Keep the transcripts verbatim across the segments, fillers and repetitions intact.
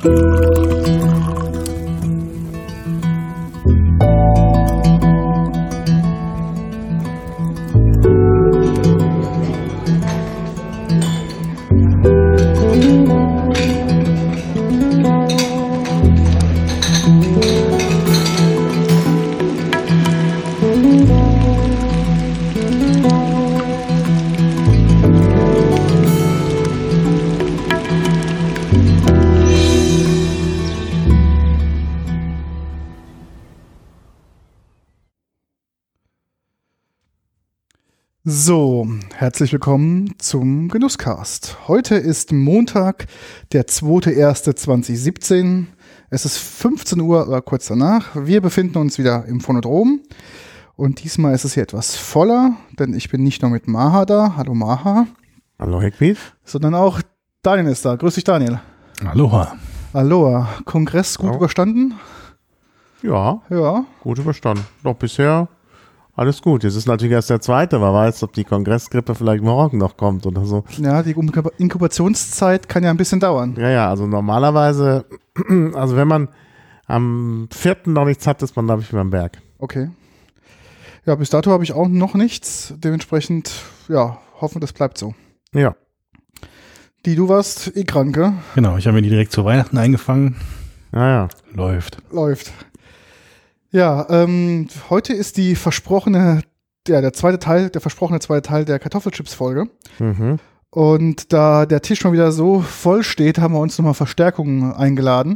So, herzlich willkommen zum Genusscast. Heute ist Montag, der zweiter erster zweitausendsiebzehn. Es ist fünfzehn Uhr oder kurz danach. Wir befinden uns wieder im Phonodrom. Und diesmal ist es hier etwas voller, denn ich bin nicht nur mit Maha da. Hallo Maha. Hallo Heckwied. Sondern auch Daniel ist da. Grüß dich, Daniel. Aloha. Aloha. Kongress gut Ja. überstanden? Ja, Ja. gut überstanden. Doch bisher alles gut. Jetzt ist natürlich erst der zweite. Wer weiß, ob die Kongressgrippe vielleicht morgen noch kommt oder so. Ja, die Inkubationszeit kann ja ein bisschen dauern. Ja, ja, also normalerweise, also wenn man am vierten noch nichts hat, ist man, glaube ich, über dem Berg. Okay. Ja, bis dato habe ich auch noch nichts. Dementsprechend, ja, hoffen, das bleibt so. Ja. Die, du warst eh krank, gell? Genau, ich habe mir die direkt zu Weihnachten eingefangen. Ja, ja. Läuft. Läuft. Ja, ähm, heute ist die versprochene, ja, der zweite Teil, der versprochene zweite Teil der Kartoffelchips-Folge. Mhm. Und da der Tisch mal wieder so voll steht, haben wir uns nochmal Verstärkung eingeladen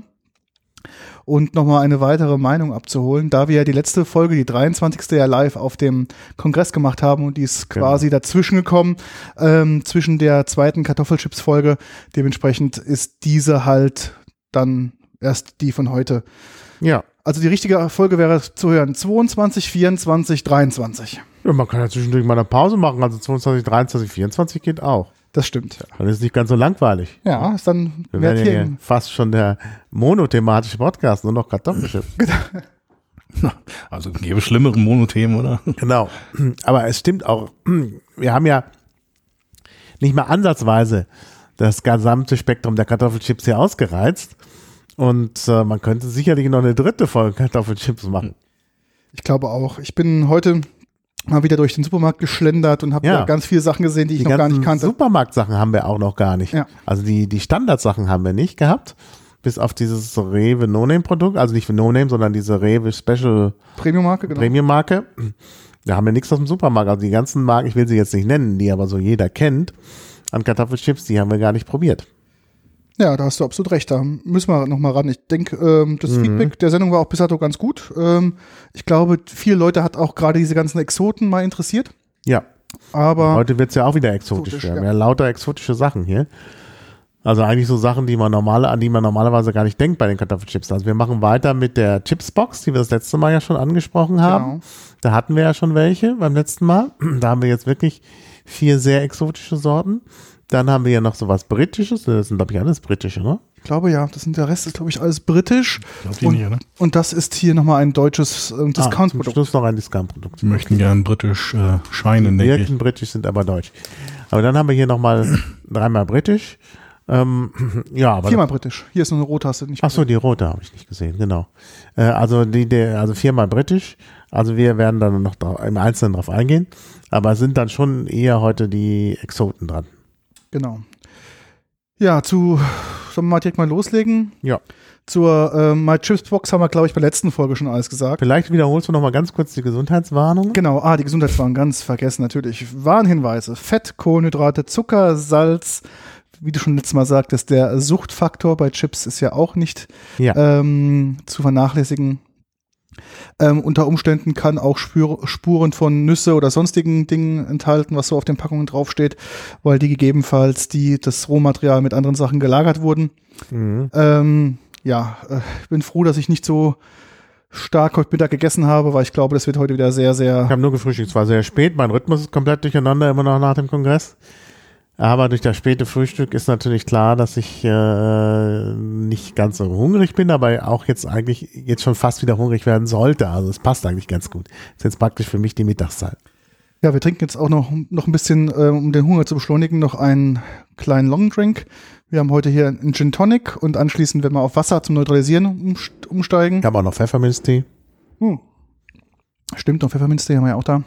und nochmal eine weitere Meinung abzuholen, da wir ja die letzte Folge, die dreiundzwanzigste ja live auf dem Kongress gemacht haben und die ist quasi Genau. dazwischen gekommen, ähm, zwischen der zweiten Kartoffelchips-Folge. Dementsprechend ist diese halt dann erst die von heute. Ja. Also die richtige Folge wäre zu hören zweiundzwanzig, vierundzwanzig, dreiundzwanzig. Ja, man kann ja zwischendurch mal eine Pause machen, also zweiundzwanzig, dreiundzwanzig, vierundzwanzig geht auch. Das stimmt. Dann ist es nicht ganz so langweilig. Ja, ist dann Wir mehr werden ja hier Themen. fast schon der monothematische Podcast, nur noch Kartoffelchips. Also gäbe schlimmere Monothemen, oder? Genau. Aber es stimmt auch, wir haben ja nicht mal ansatzweise das gesamte Spektrum der Kartoffelchips hier ausgereizt. Und äh, man könnte sicherlich noch eine dritte Folge Kartoffelchips machen. Ich glaube auch. Ich bin heute mal wieder durch den Supermarkt geschlendert und habe Ja. da ganz viele Sachen gesehen, die ich Die noch gar nicht ganzen kannte. Supermarktsachen haben wir auch noch gar nicht. Ja. Also die, die Standardsachen haben wir nicht gehabt. Bis auf dieses Rewe No-Name-Produkt. Also nicht für No-Name, sondern diese Rewe Special Premium-Marke, genau. Premium-Marke. Da haben wir nichts aus dem Supermarkt. Also die ganzen Marken, ich will sie jetzt nicht nennen, die aber so jeder kennt, an Kartoffelchips, die haben wir gar nicht probiert. Ja, da hast du absolut recht. Da müssen wir noch mal ran. Ich denke, ähm, das Mhm. Feedback der Sendung war auch bis dato ganz gut. Ähm, ich glaube, viele Leute hat auch gerade diese ganzen Exoten mal interessiert. Ja. Aber Heute wird es ja auch wieder exotisch Exotisch, werden. ja. Wir haben lauter exotische Sachen hier. Also eigentlich so Sachen, die man normale, an die man normalerweise gar nicht denkt bei den Kartoffelchips. Also wir machen weiter mit der Chipsbox, die wir das letzte Mal ja schon angesprochen haben. Genau. Da hatten wir ja schon welche beim letzten Mal. Da haben wir jetzt wirklich vier sehr exotische Sorten. Dann haben wir ja noch sowas Britisches. Das sind, glaube ich, alles britische, ne? ich glaube ja, das sind der Rest ist, glaube ich, alles britisch. Glaubt ihr Und, nicht, oder? und das ist hier nochmal ein deutsches ähm, Ah, zum Discount-Produkt. Schluss noch ein Discount-Produkt. Sie möchten gern britisch äh, scheinen, Die denke ich. wirken britisch, sind aber deutsch. Aber dann haben wir hier nochmal dreimal britisch. Ähm, ja, aber Viermal britisch. Hier ist noch eine Rottaste. Nicht Ach so, die rote habe ich nicht gesehen, genau. Äh, also die, der, also viermal britisch. Also wir werden dann noch da, im Einzelnen drauf eingehen. Aber sind dann schon eher heute die Exoten dran. Genau. Ja, zu, sollen wir mal direkt mal loslegen? Ja. Zur äh, My Chips Box haben wir, glaube ich, bei der letzten Folge schon alles gesagt. Vielleicht wiederholst du noch mal ganz kurz die Gesundheitswarnung. Genau, ah, die Gesundheitswarnung, ganz vergessen natürlich. Warnhinweise, Fett, Kohlenhydrate, Zucker, Salz, wie du schon letztes Mal sagtest, der Suchtfaktor bei Chips ist ja auch nicht Ja. ähm, zu vernachlässigen. Ähm, unter Umständen kann auch Spür, Spuren von Nüsse oder sonstigen Dingen enthalten, was so auf den Packungen draufsteht, weil die gegebenenfalls die, das Rohmaterial mit anderen Sachen gelagert wurden. Mhm. Ähm, ja, äh, ich bin froh, dass ich nicht so stark heute Mittag gegessen habe, weil ich glaube, das wird heute wieder sehr, Ich sehr... habe nur gefrühstückt, es war sehr spät, mein Rhythmus ist komplett durcheinander, immer noch nach dem Kongress. Aber durch das späte Frühstück ist natürlich klar, dass ich äh, nicht ganz so hungrig bin, aber auch jetzt eigentlich jetzt schon fast wieder hungrig werden sollte. Also es passt eigentlich ganz gut. Ist jetzt praktisch für mich die Mittagszeit. Ja, wir trinken jetzt auch noch, noch ein bisschen, äh, um den Hunger zu beschleunigen, noch einen kleinen Long Drink. Wir haben heute hier einen Gin Tonic und anschließend werden wir auf Wasser zum Neutralisieren umst- umsteigen. Ich habe auch noch Pfefferminztee. Hm. Stimmt, noch Pfefferminztee haben wir ja auch da.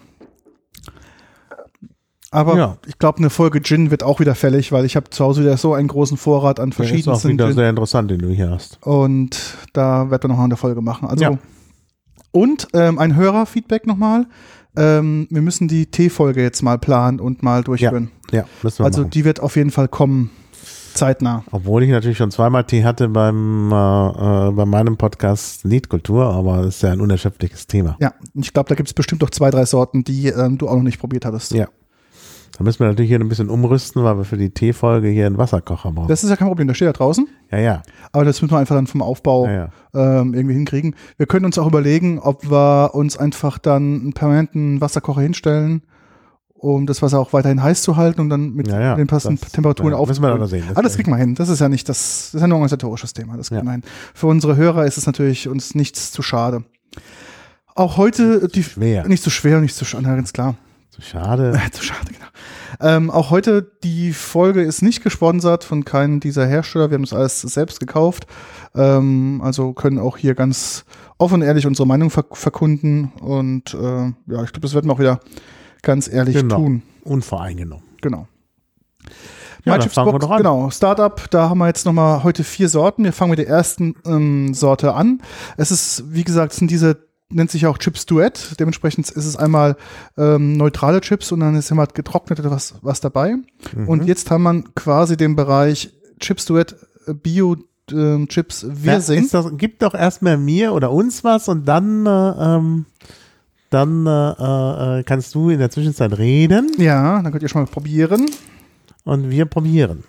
Aber Ja. ich glaube, eine Folge Gin wird auch wieder fällig, weil ich habe zu Hause wieder so einen großen Vorrat an Das ist auch verschiedensten wieder Gin. sehr interessant, den du hier hast. Und da werden wir noch eine Folge machen. Also Ja. Und ähm, ein Hörerfeedback nochmal. Ähm, wir müssen die Tee-Folge jetzt mal planen und mal durchführen. Ja, müssen wir Also machen. die wird auf jeden Fall kommen, zeitnah. Obwohl ich natürlich schon zweimal Tee hatte beim äh, äh, bei meinem Podcast Liedkultur, aber das ist ja ein unerschöpfliches Thema. Ja, und ich glaube, da gibt es bestimmt noch zwei, drei Sorten, die ähm, du auch noch nicht probiert hattest. Ja. Da müssen wir natürlich hier ein bisschen umrüsten, weil wir für die Teefolge hier einen Wasserkocher brauchen. Das ist ja kein Problem, der steht da draußen. Ja, ja. Aber das müssen wir einfach dann vom Aufbau ja, ja. ähm, irgendwie hinkriegen. Wir können uns auch überlegen, ob wir uns einfach dann einen permanenten Wasserkocher hinstellen, um das Wasser auch weiterhin heiß zu halten und dann mit Ja, ja. den passenden Das- Temperaturen ja, aufzufüllen. müssen wir dann sehen. Das Ah, das kriegen kriegen wir hin. Das ist ja nicht das, das ist ja ein organisatorisches Thema. Das kriegen Ja. wir hin. Für unsere Hörer ist es natürlich uns nichts zu schade. Auch heute die schwer. nicht zu schwer, nicht zu schade, ganz klar. So schade. Äh, zu schade, genau. Ähm, auch heute, die Folge ist nicht gesponsert von keinem dieser Hersteller. Wir haben das alles selbst gekauft. Ähm, also können auch hier ganz offen und ehrlich unsere Meinung verk- verkunden. Und äh, ja, ich glaube, das werden wir auch wieder ganz ehrlich Genau. tun. Unvoreingenommen. Genau. Ja, My dann Chips fangen wir Box, doch an. genau, Startup, da haben wir jetzt nochmal heute vier Sorten. Wir fangen mit der ersten ähm, Sorte an. Es ist, wie gesagt, es sind diese, nennt sich auch Chips Duett. Dementsprechend ist es einmal ähm, neutrale Chips und dann ist immer getrocknete was, was dabei. Mhm. Und jetzt haben wir quasi den Bereich Chips Duett äh, Bio ähm, Chips Ja, Wirsing. ist das, gib doch erstmal mir oder uns was und dann, äh, ähm, dann äh, äh, kannst du in der Zwischenzeit reden Ja, dann könnt ihr schon mal probieren. und wir probieren.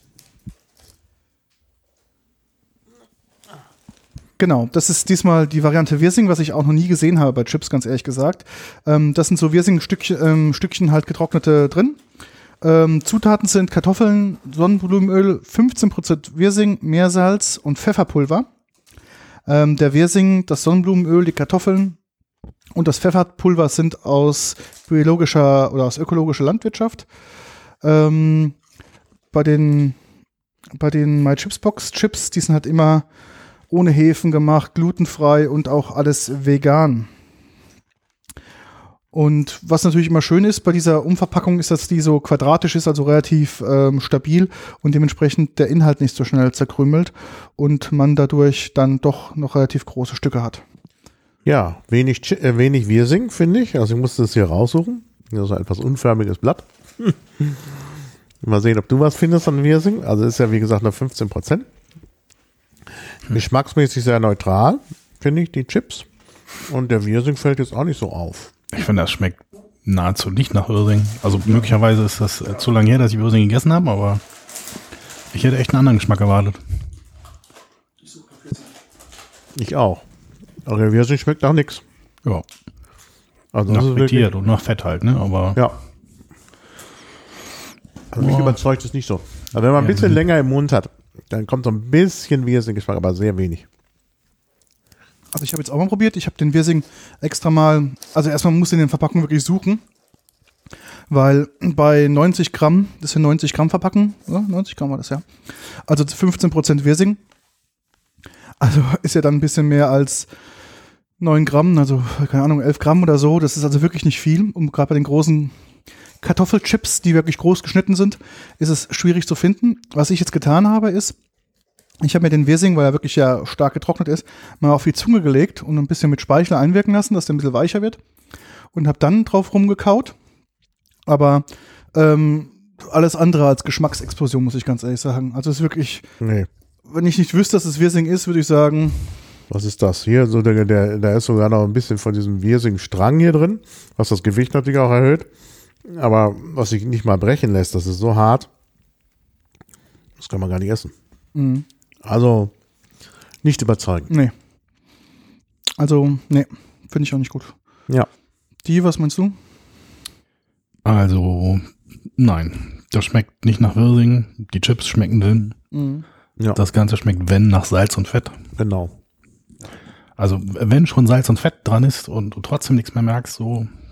Genau, das ist diesmal die Variante Wirsing, was ich auch noch nie gesehen habe bei Chips, ganz ehrlich gesagt. Ähm, das sind so Wirsing-Stückchen ähm, Stückchen halt getrocknete drin. Ähm, Zutaten sind Kartoffeln, Sonnenblumenöl, fünfzehn Prozent Wirsing, Meersalz und Pfefferpulver. Ähm, der Wirsing, das Sonnenblumenöl, die Kartoffeln und das Pfefferpulver sind aus biologischer oder aus ökologischer Landwirtschaft. Ähm, bei den bei den My Chips Box Chips, die sind halt immer ohne Hefen gemacht, glutenfrei und auch alles vegan. Und was natürlich immer schön ist bei dieser Umverpackung, ist, dass die so quadratisch ist, also relativ ähm, stabil und dementsprechend der Inhalt nicht so schnell zerkrümelt und man dadurch dann doch noch relativ große Stücke hat. Ja, wenig, Chi- äh, wenig Wirsing, finde ich. Also ich musste es hier raussuchen. Das ist ein etwas unförmiges Blatt. Hm. Mal sehen, ob du was findest an Wirsing. Also ist ja wie gesagt nur fünfzehn Prozent. Geschmacksmäßig sehr neutral, finde ich, die Chips. Und der Wirsing fällt jetzt auch nicht so auf. Ich finde, das schmeckt nahezu nicht nach Wirsing. Also möglicherweise ist das äh, zu lange her, dass ich Wirsing gegessen habe, aber ich hätte echt einen anderen Geschmack erwartet. Ich auch. Aber der Wirsing schmeckt auch nichts. Ja, Also nach das ist frittiert wirklich, und nach Fett halt, ne? Aber ja. Also mich Boah. überzeugt es nicht so. Aber wenn man ein Ja, bisschen mhm. länger im Mund hat, dann kommt so ein bisschen Wirsing-Geschmack, aber sehr wenig. Also ich habe jetzt auch mal probiert, ich habe den Wirsing extra mal, also erstmal musste ich in den Verpackungen wirklich suchen, weil bei neunzig Gramm, das sind neunzig Gramm Verpackung, ja, neunzig Gramm war das ja, also fünfzehn Prozent Wirsing, also ist ja dann ein bisschen mehr als neun Gramm, also keine Ahnung, elf Gramm oder so, das ist also wirklich nicht viel, um gerade bei den großen Kartoffelchips, die wirklich groß geschnitten sind, ist es schwierig zu finden. Was ich jetzt getan habe, ist, ich habe mir den Wirsing, weil er wirklich ja stark getrocknet ist, mal auf die Zunge gelegt und ein bisschen mit Speichel einwirken lassen, dass der ein bisschen weicher wird. Und habe dann drauf rumgekaut. Aber ähm, alles andere als Geschmacksexplosion, muss ich ganz ehrlich sagen. Also es ist wirklich, Nee. wenn ich nicht wüsste, dass es Wirsing ist, würde ich sagen, Was ist das? Hier, so der, der, da ist sogar noch ein bisschen von diesem Wirsing-Strang hier drin, was das Gewicht natürlich auch erhöht. Aber was sich nicht mal brechen lässt, das ist so hart, das kann man gar nicht essen. mh, Also nicht überzeugend. nee. Also, nee, finde ich auch nicht gut. Ja. Die, was meinst du? also, nein, das schmeckt nicht nach Wirsing. Die Chips schmecken dünn. Mhm. Ja, Das Ganze schmeckt, wenn, nach Salz und Fett. genau. Also, wenn schon Salz und Fett dran ist und du trotzdem nichts mehr merkst, so,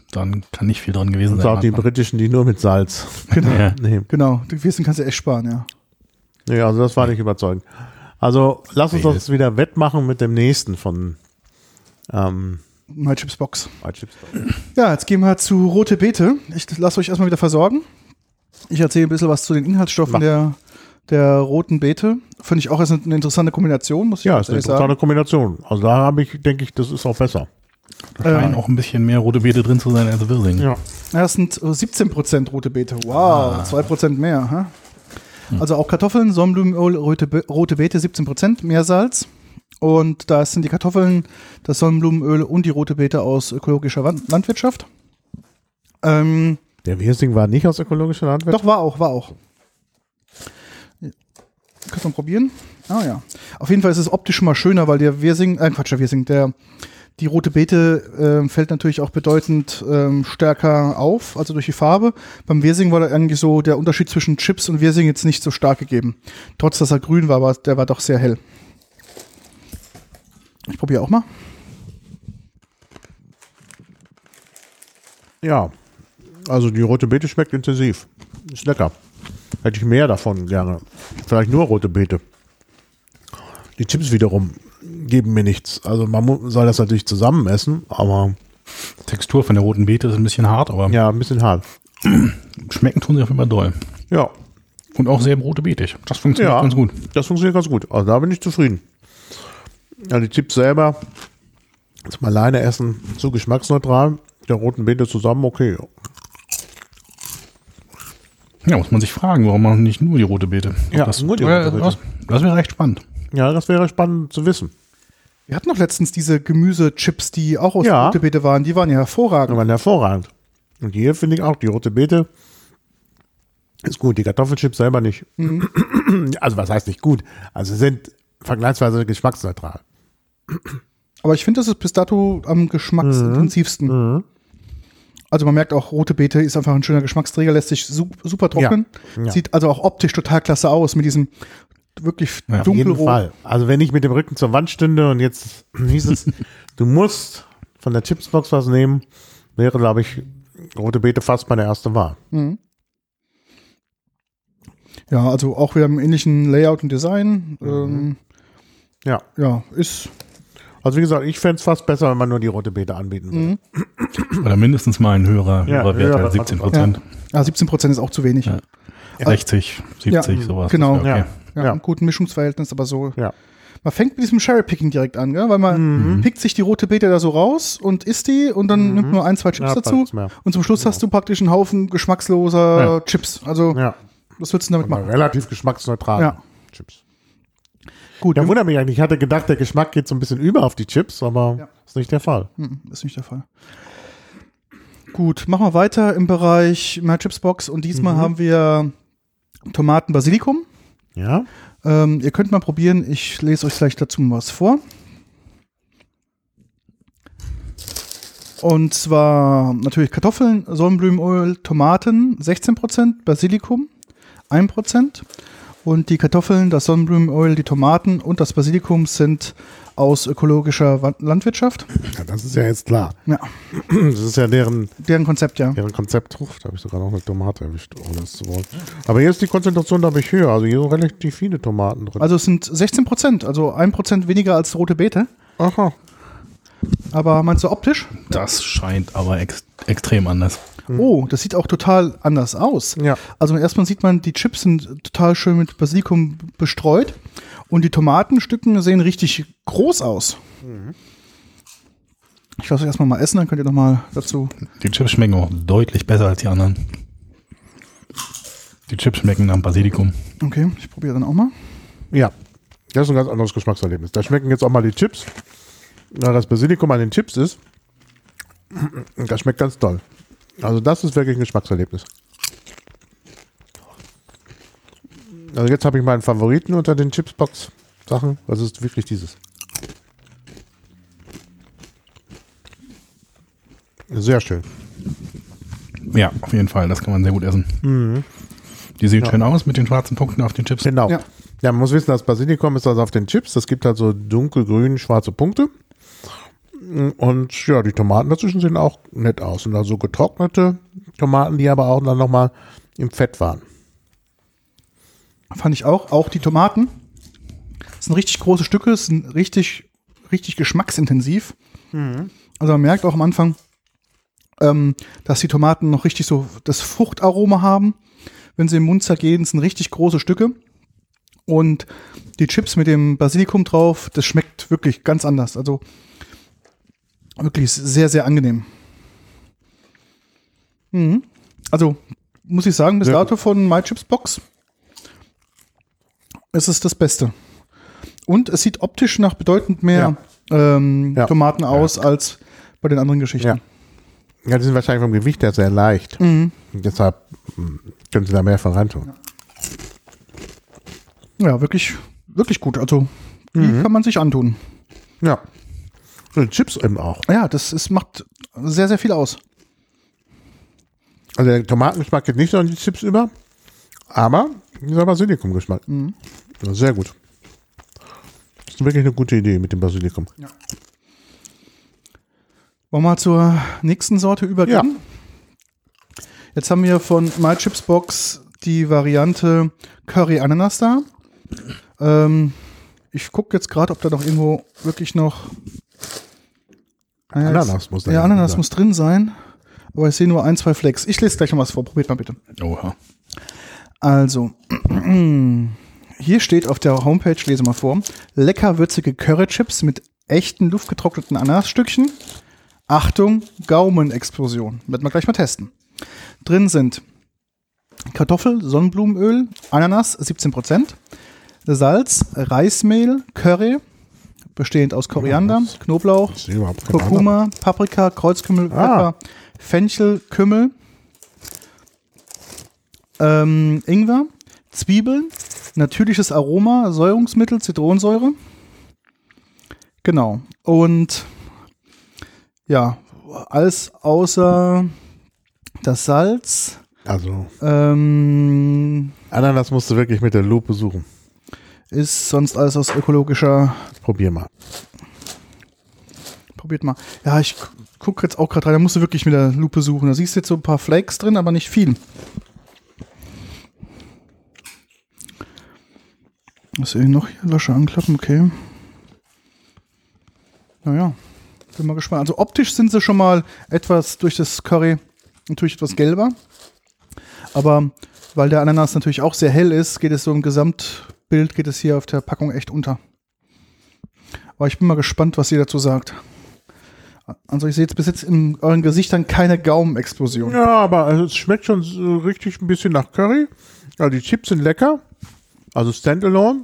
dann kann nicht viel dran gewesen Und sein. auch die britischen, die nur mit Salz. Genau. Ja. Nee. Genau, die Wissen kannst du echt sparen, ja. Nee, also das war nicht überzeugend. Also lass uns Nee. das wieder wettmachen mit dem nächsten von ähm, My Chips Box. My Chips. Ja, jetzt gehen wir zu Rote Beete. Ich lasse euch erstmal wieder versorgen. Ich erzähle ein bisschen was zu den Inhaltsstoffen Mach. der, der roten Beete. Finde ich auch ist eine interessante Kombination, muss ich Ja, ganz ist eine ehrlich interessante sagen. Kombination. Also da habe ich, denke ich, das ist auch besser. Da scheinen Ähm, auch ein bisschen mehr rote Beete drin zu sein als Wirsing. Ja. Ja, es sind äh, siebzehn Prozent rote Beete. Wow, zwei Prozent mehr. Ha? Also auch Kartoffeln, Sonnenblumenöl, rote, Be rote Beete, siebzehn Prozent, Meersalz. Und da sind die Kartoffeln, das Sonnenblumenöl und die rote Beete aus ökologischer Wan- Landwirtschaft. Ähm, Der Wirsing war nicht aus ökologischer Landwirtschaft. Doch, war auch, war auch. Kannst du mal probieren? Ah ja. Auf jeden Fall ist es optisch schon mal schöner, weil der Wirsing, äh Quatsch, der Wirsing, der, die rote Beete äh, fällt natürlich auch bedeutend ähm, stärker auf, also durch die Farbe. Beim Wirsing war da eigentlich so der Unterschied zwischen Chips und Wirsing jetzt nicht so stark gegeben. Trotz, dass er grün war, aber der war doch sehr hell. Ich probiere auch mal. Ja. Also die rote Beete schmeckt intensiv. Ist lecker. Hätte ich mehr davon gerne. Vielleicht nur rote Beete. Die Chips wiederum geben mir nichts. Also man mu- soll das natürlich zusammen essen, aber Textur von der roten Beete ist ein bisschen hart, aber ja, ein bisschen hart. schmecken tun sie auf jeden Fall doll. Ja, Und auch sehr rote Beetig. Das funktioniert ja ganz gut. Das funktioniert ganz gut. Also da bin ich zufrieden. Ja, die Chips selber zum alleine essen zu geschmacksneutral. Der roten Beete zusammen, okay. Ja, muss man sich fragen, warum man nicht nur die rote Beete. Ob Ja, das, nur die Ja, rote Beete. Das, das wäre echt spannend. Ja, das wäre spannend zu wissen. Wir hatten noch letztens diese Gemüsechips, die auch aus Ja. rote Beete waren. Die waren ja Die hervorragend. waren hervorragend. Und hier finde ich auch, die rote Beete ist gut. Die Kartoffelchips selber nicht. Also was heißt nicht gut? Also sie sind vergleichsweise geschmacksneutral. Aber ich finde, das ist bis dato am geschmacksintensivsten. Mhm. Also man merkt auch, rote Beete ist einfach ein schöner Geschmacksträger, lässt sich su super trocknen. Ja. Sieht also auch optisch total klasse aus mit diesem wirklich Ja, Auf jeden dunkelrot. Fall. Also wenn ich mit dem Rücken zur Wand stünde und jetzt hieß es, du musst von der Chipsbox was nehmen, wäre, glaube ich, rote Beete fast meine erste Wahl. Mhm. Ja, also auch wieder im ähnlichen Layout und Design. Ähm, Ja. ja, ist Also wie gesagt, ich fände es fast besser, wenn man nur die rote Beete anbieten würde. Mhm. Oder mindestens mal ein höherer, Ja, höherer Wert höherer als siebzehn Prozent. ja, siebzehn Prozent ist auch zu wenig. Ja. sechzig, siebzig, Ja, sowas. genau. Das wär okay. Ja, Ja. ein gutes Mischungsverhältnis, aber so. Ja. Man fängt mit diesem Cherry-Picking direkt an, gell? Weil man pickt sich die rote Beete da so raus und isst die und dann nimmt man nur ein, zwei Chips Ja, dazu. nichts mehr. Und zum Schluss hast du praktisch einen Haufen geschmacksloser Ja. Chips. Also, Ja. was würdest du damit Aber machen? relativ geschmacksneutral. Ja. Chips. Gut, Ja, wir- wundert mich eigentlich. Ich hatte gedacht, der Geschmack geht so ein bisschen über auf die Chips, aber Ja. ist nicht der Fall. Hm, ist nicht der Fall. Gut, machen wir weiter im Bereich My Chips Box und diesmal Mhm. haben wir Tomaten Basilikum. Ja. Ähm, ihr könnt mal probieren, ich lese euch gleich dazu mal was vor. Und zwar natürlich Kartoffeln, Sonnenblumenöl, Tomaten sechzehn Prozent, Basilikum ein Prozent. Und die Kartoffeln, das Sonnenblumenöl, die Tomaten und das Basilikum sind aus ökologischer Wa- Landwirtschaft. Ja, das ist ja jetzt klar. Ja, Das ist ja deren, deren Konzept, ja. deren Konzept. Huch, da habe ich sogar noch eine Tomate erwischt, ohne es zu wollen. Aber hier ist die Konzentration, glaube ich, höher. Also hier sind relativ viele Tomaten drin. Also es sind sechzehn Prozent, also ein Prozent weniger als rote Beete. Aha. Aber meinst du optisch? Das scheint aber ex extrem anders. Oh, das sieht auch total anders aus. Ja. Also erstmal sieht man, die Chips sind total schön mit Basilikum bestreut und die Tomatenstücken sehen richtig groß aus. Ich lasse euch erstmal mal essen, dann könnt ihr nochmal dazu. Die Chips schmecken auch deutlich besser als die anderen. Die Chips schmecken nach Basilikum. Okay, ich probiere dann auch mal. Ja. Das ist ein ganz anderes Geschmackserlebnis. Da schmecken jetzt auch mal die Chips. Da das Basilikum an den Chips ist, das schmeckt ganz toll. Also das ist wirklich ein Geschmackserlebnis. Also jetzt habe ich meinen Favoriten unter den Chipsbox-Sachen. Das ist wirklich dieses. Sehr schön. Ja, auf jeden Fall. Das kann man sehr gut essen. Die sehen Ja. schön aus mit den schwarzen Punkten auf den Chips. Genau. Ja. Ja. man muss wissen, das Basilikum ist also auf den Chips. Das gibt halt so dunkelgrün schwarze Punkte. Und ja, die Tomaten dazwischen sehen auch nett aus. Und also getrocknete Tomaten, die aber auch dann nochmal im Fett waren. Fand ich auch. Auch die Tomaten. Das sind richtig große Stücke, sind richtig, richtig geschmacksintensiv. Mhm. Also man merkt auch am Anfang, ähm, dass die Tomaten noch richtig so das Fruchtaroma haben. Wenn sie im Mund zergehen, sind richtig große Stücke. Und die Chips mit dem Basilikum drauf, das schmeckt wirklich ganz anders. Also wirklich sehr, sehr angenehm. Mhm. Also muss ich sagen, bis dato von MyChips Box ist es das Beste. Und es sieht optisch nach bedeutend mehr ja. Ähm, ja. Tomaten aus ja. als bei den anderen Geschichten. Ja. ja, die sind wahrscheinlich vom Gewicht her sehr leicht. Mhm. Deshalb können sie da mehr von reintun. Ja. ja, wirklich, wirklich gut. Also die mhm. kann man sich antun. Ja. Und Chips eben auch. Ja, das ist, macht sehr, sehr viel aus. Also der Tomatengeschmack geht nicht so an die Chips über, aber dieser Basilikum-Geschmack. Mhm. Ja, sehr gut. Das ist wirklich eine gute Idee mit dem Basilikum. Ja. Wollen wir mal zur nächsten Sorte übergehen? Ja. Jetzt haben wir von MyChips Box die Variante Curry Ananas da. Ähm, ich gucke jetzt gerade, ob da noch irgendwo wirklich noch äh, Ananas muss da Ja, Ananas sein. muss drin sein. Aber ich sehe nur ein, zwei Flecks. Ich lese gleich noch was vor. Probiert mal bitte. Oha. Also, hier steht auf der Homepage, lese mal vor, lecker würzige Currychips mit echten luftgetrockneten Ananasstückchen. Achtung, Gaumenexplosion. Werden wir gleich mal testen. Drin sind Kartoffel, Sonnenblumenöl, Ananas siebzehn Prozent, Salz, Reismehl, Curry, bestehend aus Koriander, Knoblauch, Kurkuma, Paprika, Kreuzkümmel, Pfeffer, ah. Fenchel, Kümmel, ähm, Ingwer, Zwiebeln, natürliches Aroma, Säurungsmittel, Zitronensäure. Genau. Und ja, alles außer das Salz. Also ähm, Ananas musst du wirklich mit der Lupe suchen. Ist sonst alles aus ökologischer. Probier mal. Probiert mal. Ja, ich gucke jetzt auch gerade rein. Da musst du wirklich mit der Lupe suchen. Da siehst du jetzt so ein paar Flakes drin, aber nicht viel. Was sehe ich noch hier? Lasche anklappen, okay. Naja, bin mal gespannt. Also optisch sind sie schon mal etwas durch das Curry natürlich etwas gelber. Aber weil der Ananas natürlich auch sehr hell ist, geht es so im Gesamtbild, geht es hier auf der Packung echt unter. Aber ich bin mal gespannt, was ihr dazu sagt. Also ich sehe jetzt bis jetzt in euren Gesichtern keine Gaumenexplosion. Ja, aber also es schmeckt schon so richtig ein bisschen nach Curry. Ja, die Chips sind lecker. Also Standalone.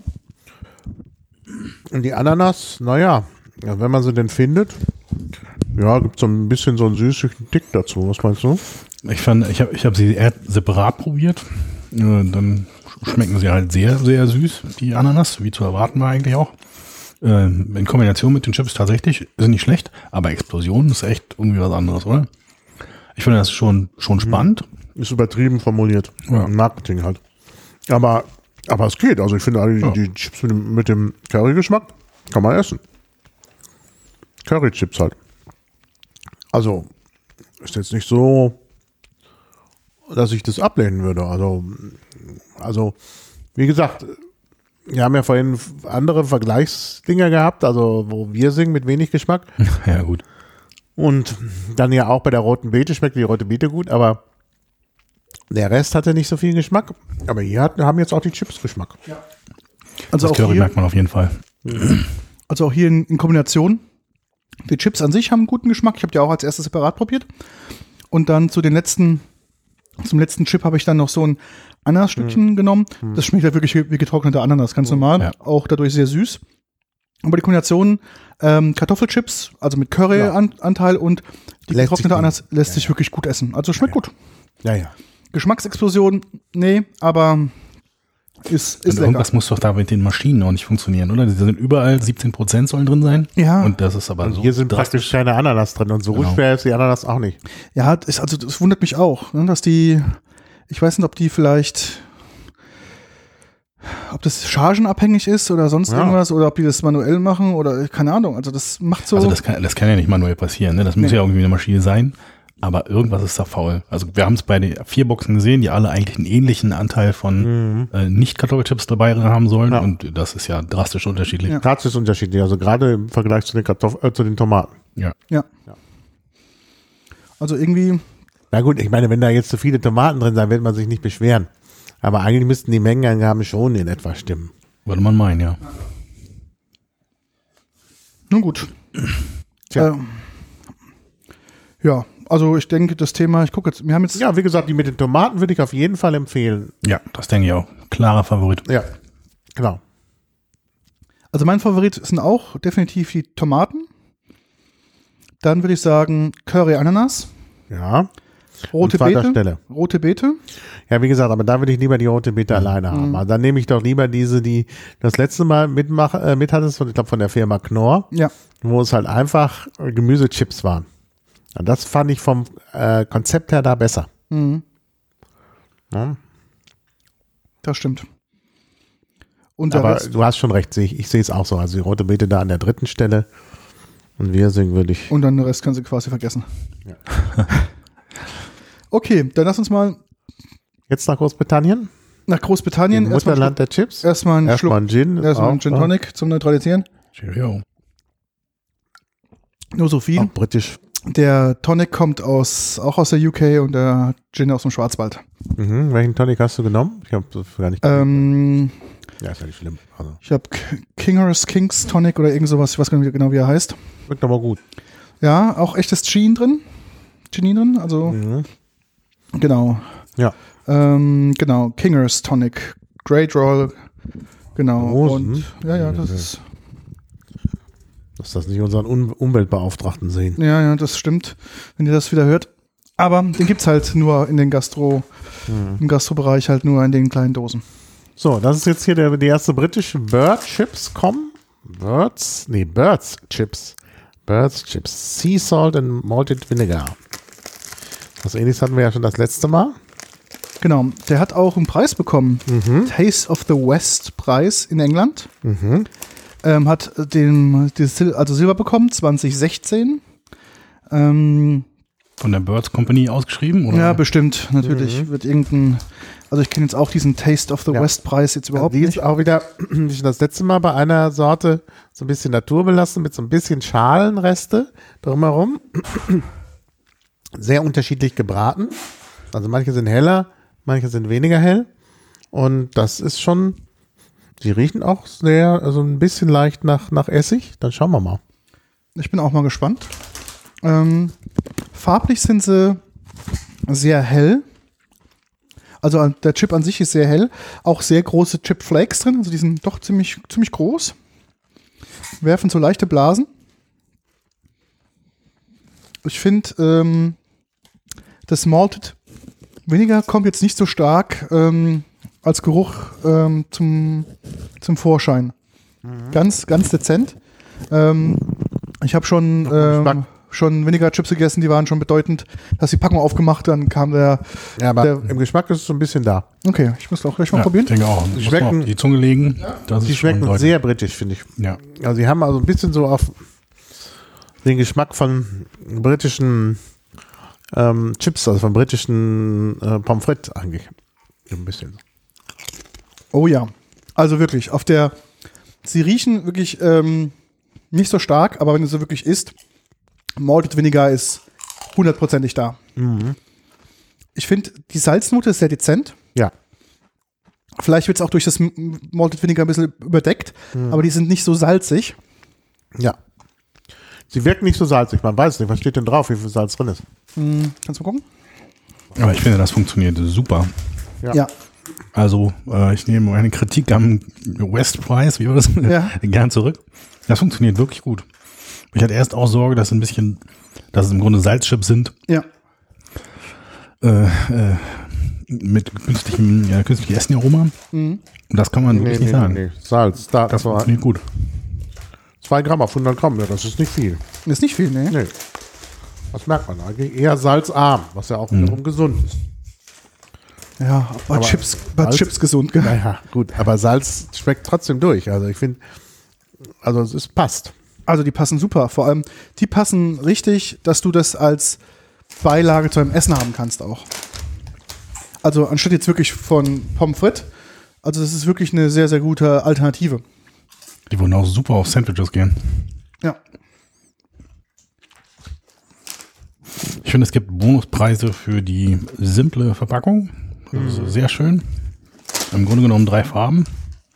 Und die Ananas, naja, ja, wenn man sie denn findet, ja, gibt es so ein bisschen so einen süßen Tick dazu. Was meinst du? Ich fand, ich habe ich hab sie eher separat probiert. Dann schmecken sie halt sehr, sehr süß, die Ananas, wie zu erwarten war eigentlich auch. In Kombination mit den Chips tatsächlich ist nicht schlecht, aber Explosion ist echt irgendwie was anderes, oder? Ich finde das schon, schon spannend. Ist übertrieben formuliert. Ja. Marketing halt. Aber, aber es geht. Also ich finde, die, ja. die Chips mit dem, mit dem Curry-Geschmack kann man essen. Curry-Chips halt. Also ist jetzt nicht so, dass ich das ablehnen würde. Also, also wie gesagt, wir haben ja vorhin andere Vergleichsdinger gehabt, also wo wir singen mit wenig Geschmack. Ja, gut. Und dann ja auch bei der roten Beete schmeckt die rote Beete gut, aber der Rest hatte nicht so viel Geschmack. Aber hier hat, haben jetzt auch die Chips Geschmack. Ja. Also das auch Curry hier, merkt man auf jeden Fall. Also auch hier in, in Kombination. Die Chips an sich haben einen guten Geschmack. Ich habe die auch als erstes separat probiert. Und dann zu den letzten, zum letzten Chip habe ich dann noch so ein Ananasstückchen mhm. genommen. Das schmeckt ja wirklich wie getrocknete Ananas, ganz normal. Ja. Auch dadurch sehr süß. Aber die Kombination ähm, Kartoffelchips, also mit Curry-Anteil ja. und die lässt getrocknete Ananas lässt ja, sich ja. wirklich gut essen. Also schmeckt ja, gut. Ja, ja. Geschmacksexplosion, nee, aber ist, ist lecker. Irgendwas muss doch da mit den Maschinen auch nicht funktionieren, oder? Die sind überall, siebzehn Prozent sollen drin sein. Ja. Und das ist aber und so hier sind praktisch keine Ananas drin und so genau. schwer ist die Ananas auch nicht. Ja, ist, also das wundert mich auch, ne, dass die, ich weiß nicht, ob die vielleicht ob das chargenabhängig ist oder sonst Ja. irgendwas oder ob die das manuell machen oder keine Ahnung. Also das macht so. Also das kann, das kann ja nicht manuell passieren, ne? Das muss Nee. ja irgendwie eine Maschine sein, aber irgendwas ist da faul. Also wir haben es bei den vier Boxen gesehen, die alle eigentlich einen ähnlichen Anteil von Mhm. äh, Nicht-Kartoffelchips dabei haben sollen Ja. und das ist ja drastisch unterschiedlich. Ja. Das ist unterschiedlich, also gerade im Vergleich zu den, Kartoff äh, zu den Tomaten. Ja. ja. Ja. Also irgendwie, Na gut, ich meine, wenn da jetzt zu viele Tomaten drin sind, wird man sich nicht beschweren. Aber eigentlich müssten die Mengenangaben schon in etwa stimmen. Würde man meinen, ja. nun gut. Tja. Ähm, ja, also ich denke, das Thema, ich gucke jetzt, wir haben jetzt, Ja, wie gesagt, die mit den Tomaten würde ich auf jeden Fall empfehlen. Ja, das denke ich auch. Klarer Favorit. Ja, genau. also mein Favorit sind auch definitiv die Tomaten. Dann würde ich sagen Curry Ananas, Ja. rote Und zweiter Beete, Stelle. rote Beete. Ja, wie gesagt, aber da würde ich lieber die rote Beete alleine haben. Also dann nehme ich doch lieber diese, die das letzte Mal mitmach, äh, mit hattest, von, ich glaube von der Firma Knorr, Ja, wo es halt einfach äh, Gemüsechips waren. Und das fand ich vom äh, Konzept her da besser. mhm. Ja. das stimmt. Und der Aber Rest, du hast schon recht, sehe ich, ich sehe es auch so. Also die rote Beete da an der dritten Stelle und Wirsing würde ich. und dann den Rest können Sie quasi vergessen. Ja. Okay, dann lass uns mal Jetzt nach Großbritannien, nach Großbritannien dem erstmal Mutterland der Chips. erstmal einen Erstmal Schluck, ein Gin. ist erstmal auch, einen Gin ja, Tonic zum Neutralisieren. Cheerio. Nur so viel. Auch britisch. Der Tonic kommt aus, auch aus der U K und der Gin aus dem Schwarzwald. Mhm. Welchen Tonic hast du genommen? Ich habe das gar nicht. Ähm, Ja, ist ja nicht schlimm. Also, ich habe Kinger's Kings Tonic oder irgend sowas, ich weiß gar nicht genau, wie er heißt. wirkt aber gut. Ja, auch echtes Gin drin. Gin drin, also Mhm. genau. Ja. Ähm, genau, Kinger's Tonic, Great Roll, genau. Großen. Und ja, ja, das Ja. ist, Dass das nicht unseren um Umweltbeauftragten sehen. ja, ja, das stimmt, wenn ihr das wieder hört. Aber den gibt's halt nur in den Gastro, Mhm. im Gastrobereich halt nur in den kleinen Dosen. So, das ist jetzt hier der, die erste britische Bird Chips kommen. Birds, nee, Birds Chips. Birds Chips. Sea Salt and Malted Vinegar. Das ähnliches hatten wir ja schon das letzte Mal. Genau, der hat auch einen Preis bekommen. Mhm. Taste of the West Preis in England. Mhm. Ähm, hat den, die Sil also Silber bekommen, zwanzig sechzehn. Ähm, Von der Birds Company ausgeschrieben? Oder? ja, bestimmt, natürlich. Wird irgendein, also ich kenne jetzt auch diesen Taste of the Ja. West Preis jetzt überhaupt die nicht. ist auch wieder, wie schon das letzte Mal, bei einer Sorte so ein bisschen naturbelassen, mit so ein bisschen Schalenreste drumherum. Sehr unterschiedlich gebraten. Also manche sind heller, manche sind weniger hell. Und das ist schon, die riechen auch sehr, also ein bisschen leicht nach, nach Essig. Dann schauen wir mal. Ich bin auch mal gespannt. Ähm, farblich sind sie sehr hell. Also der Chip an sich ist sehr hell. Auch sehr große Chip-Flakes drin. Also die sind doch ziemlich, ziemlich groß. Werfen so leichte Blasen. Ich finde, ähm, das Malted Vinegar kommt jetzt nicht so stark ähm, als Geruch ähm, zum, zum Vorschein. Ganz, ganz dezent. Ähm, ich habe schon, ähm, Geschmack. schon Vinegar-Chips gegessen, die waren schon bedeutend, dass die Packung aufgemacht, dann kam der, Ja, aber Der- im Geschmack ist es so ein bisschen da. okay, ich muss auch gleich mal Ja, probieren. ich denke auch. Die Muss schmecken- man auf die Zunge legen. Das Die ist schon schmecken deutlich. sehr britisch, finde ich. Ja. Also sie haben also ein bisschen so auf den Geschmack von britischen ähm, Chips, also von britischen äh, Pommes frites eigentlich. Ein bisschen. Oh ja, also wirklich, auf der, sie riechen wirklich ähm, nicht so stark, aber wenn du so wirklich isst, Malted Vinegar ist hundertprozentig da. Mhm. Ich finde, die Salznote ist sehr dezent. Ja. Vielleicht wird es auch durch das M- Malted Vinegar ein bisschen überdeckt, aber die sind nicht so salzig. Ja. Sie wirken nicht so salzig. Man weiß nicht, was steht denn drauf, wie viel Salz drin ist. Hm, kannst du mal gucken? Aber ich finde, das funktioniert super. Ja. Ja. Also, äh, ich nehme meine Kritik am West-Preis, wie war das, Ja. gern zurück. Das funktioniert wirklich gut. Ich hatte erst auch Sorge, dass ein bisschen, dass es im Grunde Salzchips sind, Ja. äh, äh, mit künstlichem, ja, künstlichem Essenaroma. Mhm. Und das kann man wirklich nicht sagen. Salz. Da, Das das war funktioniert gut. zwei Gramm auf hundert Gramm. Ja, das ist nicht viel. Ist nicht viel, ne? Nee. Das merkt man eigentlich. Eher salzarm, was ja auch wiederum gesund ist. Ja, aber, Aber Chips, aber Salz- Chips gesund, gell? Naja, gut, aber Salz schmeckt trotzdem durch. Also ich finde, also es ist, passt. Also die passen super. Vor allem, die passen richtig, dass du das als Beilage zu einem Essen haben kannst auch. Also anstatt jetzt wirklich von Pommes frites, also das ist wirklich eine sehr, sehr gute Alternative. Die würden auch super auf Sandwiches gehen. Ja. Ich finde, es gibt Bonuspreise für die simple Verpackung. Das ist sehr schön. Im Grunde genommen drei Farben.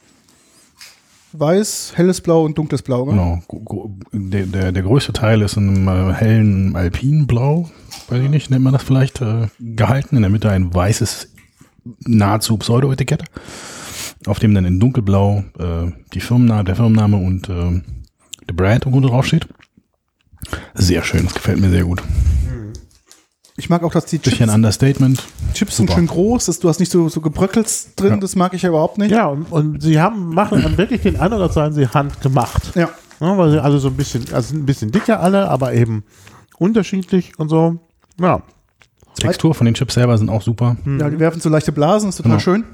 Weiß, helles Blau und dunkles Blau. Ne? Genau. Gro- gro- Der, der, der größte Teil ist in einem äh, hellen Alpinblau, weiß ich nicht, nennt man das vielleicht, äh, gehalten. In der Mitte ein weißes, nahezu Pseudo-Etikett, auf dem dann in dunkelblau äh, die Firmenname, der Firmenname und äh, der Brand irgendwo draufsteht. Sehr schön, das gefällt mir sehr gut. Ich mag auch, dass die Bisschen Chips, Understatement. Chips sind Super. schön groß, dass du hast nicht so, so Gebröckels drin, Ja. das mag ich ja überhaupt nicht. Ja, und, und sie haben, machen dann wirklich den Eindruck, als seien sie handgemacht. Ja. Ja, weil sie alle so ein bisschen, also sind ein bisschen dicker alle, aber eben unterschiedlich und so. Ja. Textur von den Chips selber sind auch super. Ja, die werfen so leichte Blasen, ist total Genau. schön.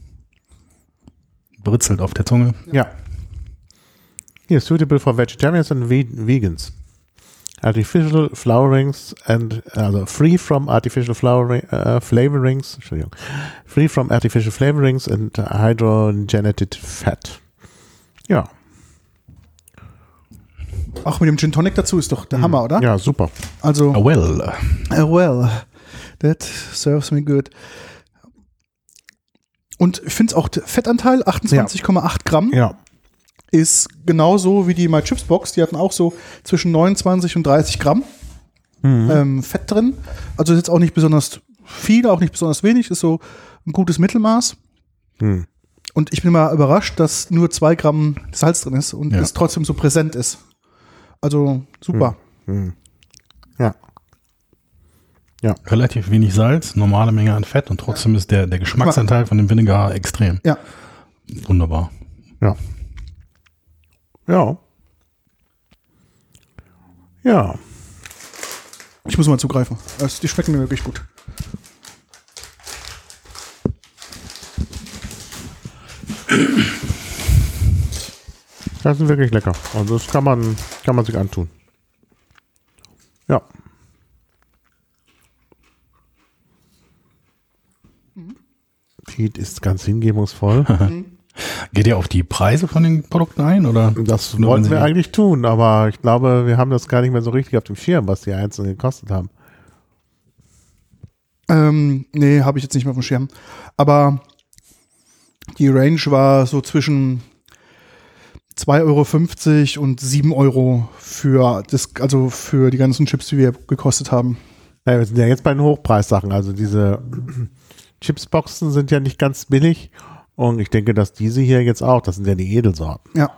Britzelt auf der Zunge. Ja. Hier, suitable for vegetarians and ve vegans. Artificial flavorings and, also free from artificial flowering, uh, flavorings, Entschuldigung, free from artificial flavorings and hydrogenated fat. Ja. Auch mit dem Gin Tonic dazu ist doch der Hammer, oder? Ja, super. Also, Oh well. uh, well, that serves me good. Und ich finde es auch, der Fettanteil, achtundzwanzig Komma acht Gramm, Ja. ist genauso wie die My Chips Box. Die hatten auch so zwischen neunundzwanzig und dreißig Gramm ähm, Fett drin. Also ist jetzt auch nicht besonders viel, auch nicht besonders wenig, ist so ein gutes Mittelmaß. Hm. Und ich bin mal überrascht, dass nur zwei Gramm Salz drin ist und Ja. es trotzdem so präsent ist. Also super. Hm. Ja. Relativ wenig Salz, normale Menge an Fett und trotzdem ist der, der Geschmacksanteil von dem Vinegar extrem. Ja. Wunderbar. Ja. Ja. Ja. Ich muss mal zugreifen. Also, die schmecken mir wirklich gut. Das sind wirklich lecker. Also das kann man, kann man sich antun. Ja. Pete ist ganz hingebungsvoll. Geht ihr auf die Preise von den Produkten ein? Oder? Das Nur wollten wenn wir sie- eigentlich tun, aber ich glaube, wir haben das gar nicht mehr so richtig auf dem Schirm, was die einzelnen gekostet haben. Ähm, nee, habe ich jetzt nicht mehr auf dem Schirm. Aber die Range war so zwischen zwei Euro fünfzig und sieben Euro für das, also für die ganzen Chips, die wir gekostet haben. Ja, wir sind ja jetzt bei den Hochpreissachen. Also diese Chipsboxen sind ja nicht ganz billig. Und ich denke, dass diese hier jetzt auch, das sind ja die Edelsorten. Ja.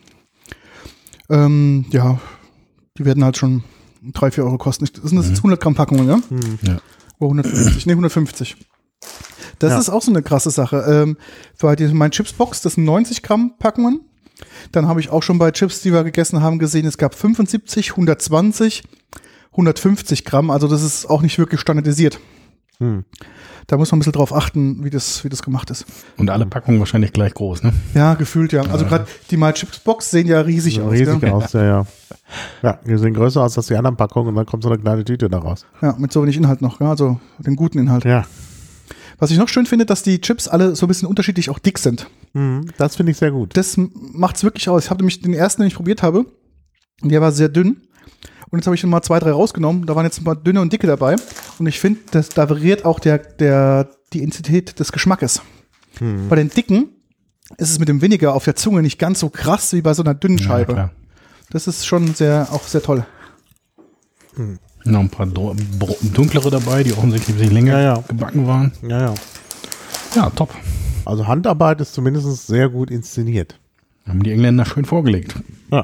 Ähm, ja, die werden halt schon drei, vier Euro kosten. Das sind das jetzt hundert Gramm Packungen, ja? Ja. Oder hundertfünfzig? Nee, hundertfünfzig. Das Ja. ist auch so eine krasse Sache. Ähm, bei diesem mein Chipsbox, das sind neunzig Gramm Packungen. Dann habe ich auch schon bei Chips, die wir gegessen haben, gesehen, es gab fünfundsiebzig, hundertzwanzig, hundertfünfzig Gramm. Also das ist auch nicht wirklich standardisiert. Hm. Da muss man ein bisschen drauf achten, wie das, wie das gemacht ist. Und alle Packungen wahrscheinlich gleich groß, ne? Ja, gefühlt ja. Also gerade die My Chips Box sehen ja riesig Sieht aus. riesig gell? aus, ja, ja. Ja, die sehen größer aus als die anderen Packungen und dann kommt so eine kleine Tüte daraus. Ja, mit so wenig Inhalt noch, gell? Also den guten Inhalt. Ja, Was ich noch schön finde, dass die Chips alle so ein bisschen unterschiedlich auch dick sind. mhm. Das finde ich sehr gut. Das macht es wirklich aus. Ich habe nämlich den ersten, den ich probiert habe, der war sehr dünn. Und jetzt habe ich mal zwei, drei rausgenommen. Da waren jetzt ein paar dünne und dicke dabei. Und ich finde, das da variiert auch der, der, die Intensität des Geschmackes. Hm. Bei den dicken ist es mit dem Vinegar auf der Zunge nicht ganz so krass wie bei so einer dünnen Scheibe. klar. Das ist schon sehr, auch sehr toll. Noch ein paar dro- bro- dunklere dabei, die offensichtlich ein bisschen länger Ja, ja. gebacken waren. Ja, ja. Ja, top. Also Handarbeit ist zumindest sehr gut inszeniert. Haben die Engländer schön vorgelegt. Ja.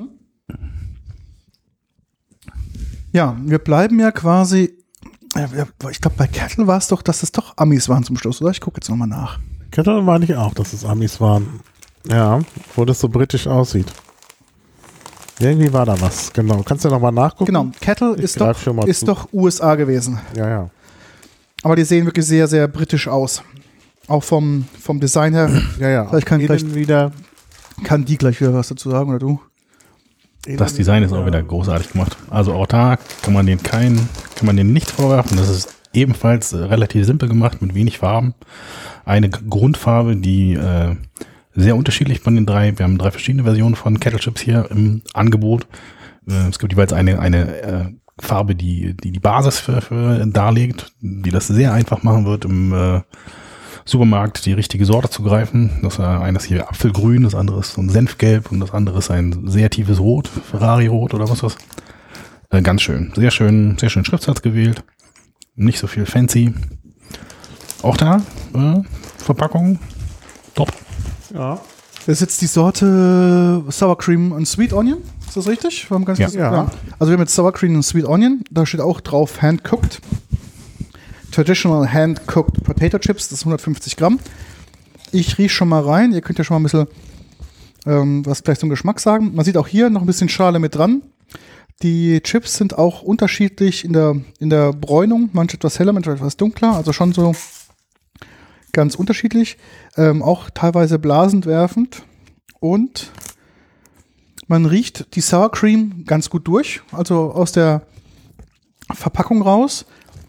Ja, wir bleiben ja quasi, äh, ich glaube bei Kettle war es doch, dass es doch Amis waren zum Schluss, oder? Ich gucke jetzt nochmal nach. Kettle meine ich auch, dass es Amis waren. Ja, wo das so britisch aussieht. Irgendwie war da was, genau. Kannst du noch mal nachgucken? Genau, Kettle Ich ist, greif doch, schon mal ist zu. doch U S A gewesen. Ja, ja. Aber die sehen wirklich sehr, sehr britisch aus. Auch vom, vom Design her. Ja, ja. Vielleicht kann, Innen vielleicht wieder. kann die gleich wieder was dazu sagen, oder du? Das Design ist auch wieder großartig gemacht. Also auch da kann man den kein, kann man den nichts vorwerfen. Das ist ebenfalls äh, relativ simpel gemacht mit wenig Farben. Eine G- Grundfarbe, die äh, sehr unterschiedlich von den drei. Wir haben drei verschiedene Versionen von Kettle Chips hier im Angebot. Äh, es gibt jeweils eine eine äh, Farbe, die die die Basis für, für darlegt, die das sehr einfach machen wird im äh, Supermarkt die richtige Sorte zu greifen. Das äh, eines hier Apfelgrün, das andere ist so ein Senfgelb und das andere ist ein sehr tiefes Rot, Ferrari-Rot oder was was. Äh, ganz schön, sehr schön, sehr schön Schriftsatz gewählt. Nicht so viel fancy. Auch da äh, Verpackung top. Ja. Das ist jetzt die Sorte Sour Cream und Sweet Onion. Ist das richtig? Wir haben ganz Ja. kurz- Ja. Also wir haben jetzt Sour Cream und Sweet Onion. Da steht auch drauf Hand-Cooked. Traditional Hand-Cooked Potato Chips. Das ist hundertfünfzig Gramm. Ich rieche schon mal rein. Ihr könnt ja schon mal ein bisschen ähm, was vielleicht zum Geschmack sagen. Man sieht auch hier noch ein bisschen Schale mit dran. Die Chips sind auch unterschiedlich in der, in der Bräunung. Manche etwas heller, manche etwas dunkler. Also schon so ganz unterschiedlich. Ähm, auch teilweise blasend werfend. Und man riecht die Sour Cream ganz gut durch. Also aus der Verpackung raus.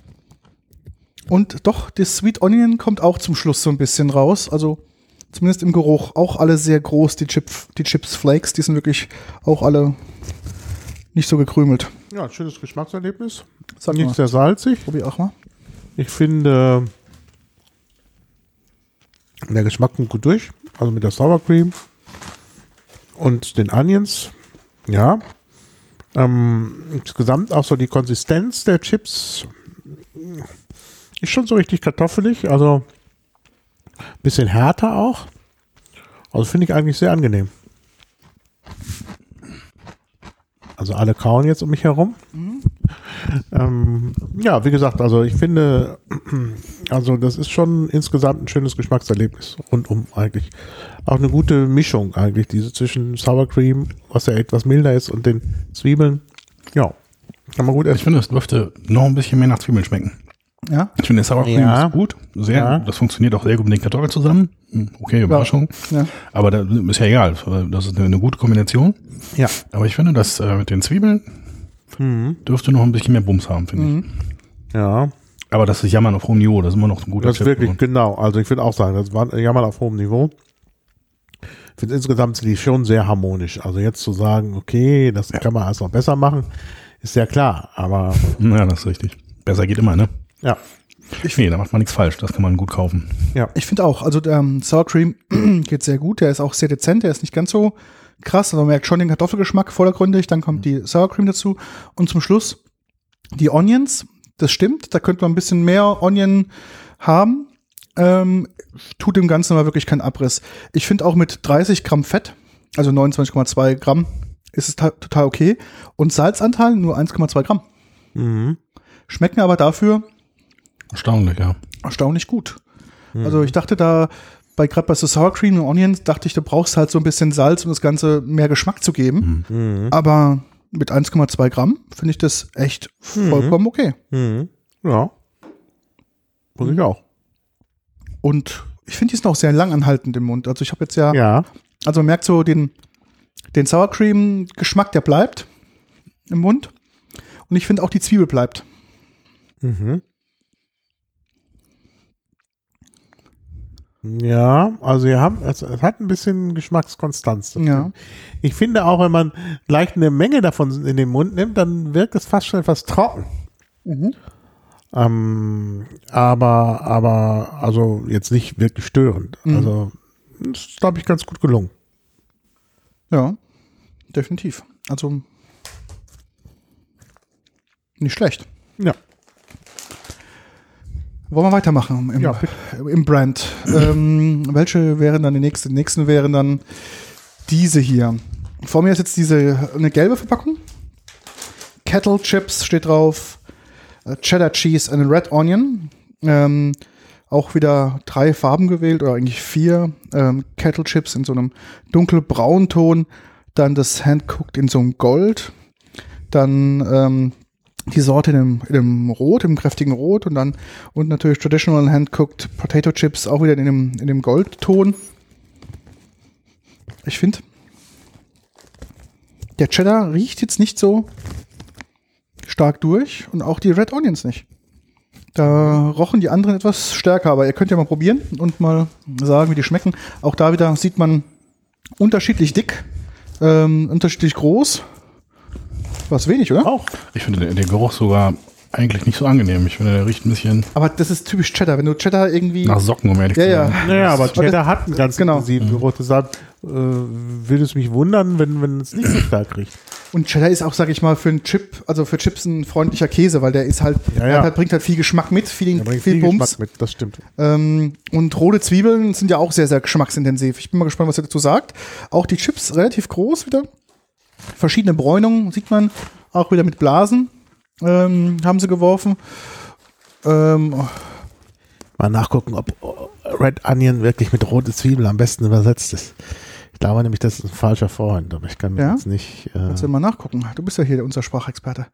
Und doch, das Sweet Onion kommt auch zum Schluss so ein bisschen raus. Also zumindest im Geruch. Auch alle sehr groß, die, Chip, die Chips Flakes. Die sind wirklich auch alle nicht so gekrümelt. Ja, ein schönes Geschmackserlebnis. Sag Nicht mal. sehr salzig. Probier auch mal. Ich finde, der Geschmack kommt gut durch. Also mit der Sour Cream und den Onions. Ja. Ähm, insgesamt auch so die Konsistenz der Chips ist schon so richtig kartoffelig. Also ein bisschen härter auch. Also finde ich eigentlich sehr angenehm. Also alle kauen jetzt um mich herum. Mhm. Ähm, ja, wie gesagt, also ich finde, also das ist schon insgesamt ein schönes Geschmackserlebnis. Rundum eigentlich. Auch eine gute Mischung eigentlich, diese zwischen Sour Cream, was ja etwas milder ist, und den Zwiebeln. Ja, kann man gut Ich essen. finde, es dürfte noch ein bisschen mehr nach Zwiebeln schmecken. Ja? Ich finde, Sour Cream Ja. ist gut. Sehr, Ja. Das funktioniert auch sehr gut mit den Kartoffeln zusammen. Hm, Okay, Überraschung. Ja. Aber da ist ja egal. Das ist eine, eine gute Kombination. Ja. Aber ich finde, dass äh, mit den Zwiebeln Mhm. dürfte noch ein bisschen mehr Bums haben, finde Mhm. ich. Ja, Aber das ist Jammern auf hohem Niveau. Das ist immer noch ein guter das ist Chip. wirklich, genau. Also ich würde auch sagen, das war ja mal auf hohem Niveau. Ich finde insgesamt sind die schon sehr harmonisch. Also jetzt zu sagen, okay, das kann man alles noch besser machen, ist ja klar. Aber Ja, das ist richtig. Besser geht immer, ne? ja, Ich nee, da macht man nichts falsch. Das kann man gut kaufen. ja. Ich finde auch, also der ähm, Sour Cream geht sehr gut. Der ist auch sehr dezent, der ist nicht ganz so krass. Also man merkt schon den Kartoffelgeschmack vordergründig. Dann kommt die Sour Cream dazu. Und zum Schluss die Onions. Das stimmt, da könnte man ein bisschen mehr Onion haben. Ähm, tut dem Ganzen aber wirklich keinen Abriss. Ich finde auch mit dreißig Gramm Fett, also neunundzwanzig Komma zwei Gramm, ist es ta- total okay. Und Salzanteil nur eins Komma zwei Gramm. Mhm. Schmecken aber dafür Erstaunlich, ja. erstaunlich gut. Also ich dachte da, bei gerade bei so Sour Cream und Onions, dachte ich, du brauchst halt so ein bisschen Salz, um das Ganze mehr Geschmack zu geben. Mhm. Aber mit eins Komma zwei Gramm finde ich das echt vollkommen okay. Mhm. Ja. Muss ich auch. Und ich finde, die sind auch sehr langanhaltend im Mund. Also ich habe jetzt ja, Ja. also man merkt so den, den Sour Cream Geschmack, der bleibt im Mund. Und ich finde auch die Zwiebel bleibt. Mhm. Ja, also ihr habt, es, es hat ein bisschen Geschmackskonstanz. Ja. Ich finde auch, wenn man gleich eine Menge davon in den Mund nimmt, dann wirkt es fast schon etwas trocken. Mhm. Ähm, aber, aber, also jetzt nicht wirklich störend. Mhm. Also, das ist, glaube ich, ganz gut gelungen. Ja, definitiv. Also nicht schlecht. Ja. Wollen wir weitermachen im, Ja, im Brand? Ähm, welche wären dann die nächsten? Die nächsten wären dann diese hier. Vor mir ist jetzt diese eine gelbe Verpackung. Kettle Chips steht drauf. äh, Cheddar Cheese and Red Onion. Ähm, auch wieder drei Farben gewählt oder eigentlich vier. Ähm, Kettle Chips in so einem dunkelbraunen Ton. Dann das Hand-Cooked in so einem Gold. Dann ähm, die Sorte in einem, in einem Rot, im kräftigen Rot und dann und natürlich Traditional Hand-Cooked Potato Chips auch wieder in dem, in dem Goldton. Ich finde, der Cheddar riecht jetzt nicht so stark durch und auch die Red Onions nicht. Da rochen die anderen etwas stärker, aber ihr könnt ja mal probieren und mal sagen, wie die schmecken. Auch da wieder sieht man unterschiedlich dick, ähm, unterschiedlich groß. Was wenig, oder? Auch. Ich finde der, der Geruch sogar eigentlich nicht so angenehm. Ich finde, der riecht ein bisschen Aber das ist typisch Cheddar. Wenn du Cheddar irgendwie... nach Socken, um ehrlich Ja, zu ja. sein. Naja, aber Das- Cheddar hat einen ganz genau. intensiven Geruch. Deshalb äh, würde es mich wundern, wenn, wenn es nicht so stark riecht. Und Cheddar ist auch, sag ich mal, für einen Chip, also für Chips ein freundlicher Käse, weil der ist halt, Ja, der ja. hat halt, bringt halt viel Geschmack mit, viel, Der bringt viel viel Bums. Geschmack mit, das stimmt. Ähm, und rote Zwiebeln sind ja auch sehr, sehr geschmacksintensiv. Ich bin mal gespannt, was er dazu sagt. Auch die Chips relativ groß wieder. Verschiedene Bräunungen sieht man. Auch wieder mit Blasen ähm, haben sie geworfen. Ähm, Mal nachgucken, ob Red Onion wirklich mit rote Zwiebeln am besten übersetzt ist. Ich glaube nämlich, das ist ein falscher Freund, aber ich kann Ja? jetzt nicht. Äh, kannst du mal nachgucken. Du bist ja hier unser Sprachexperte.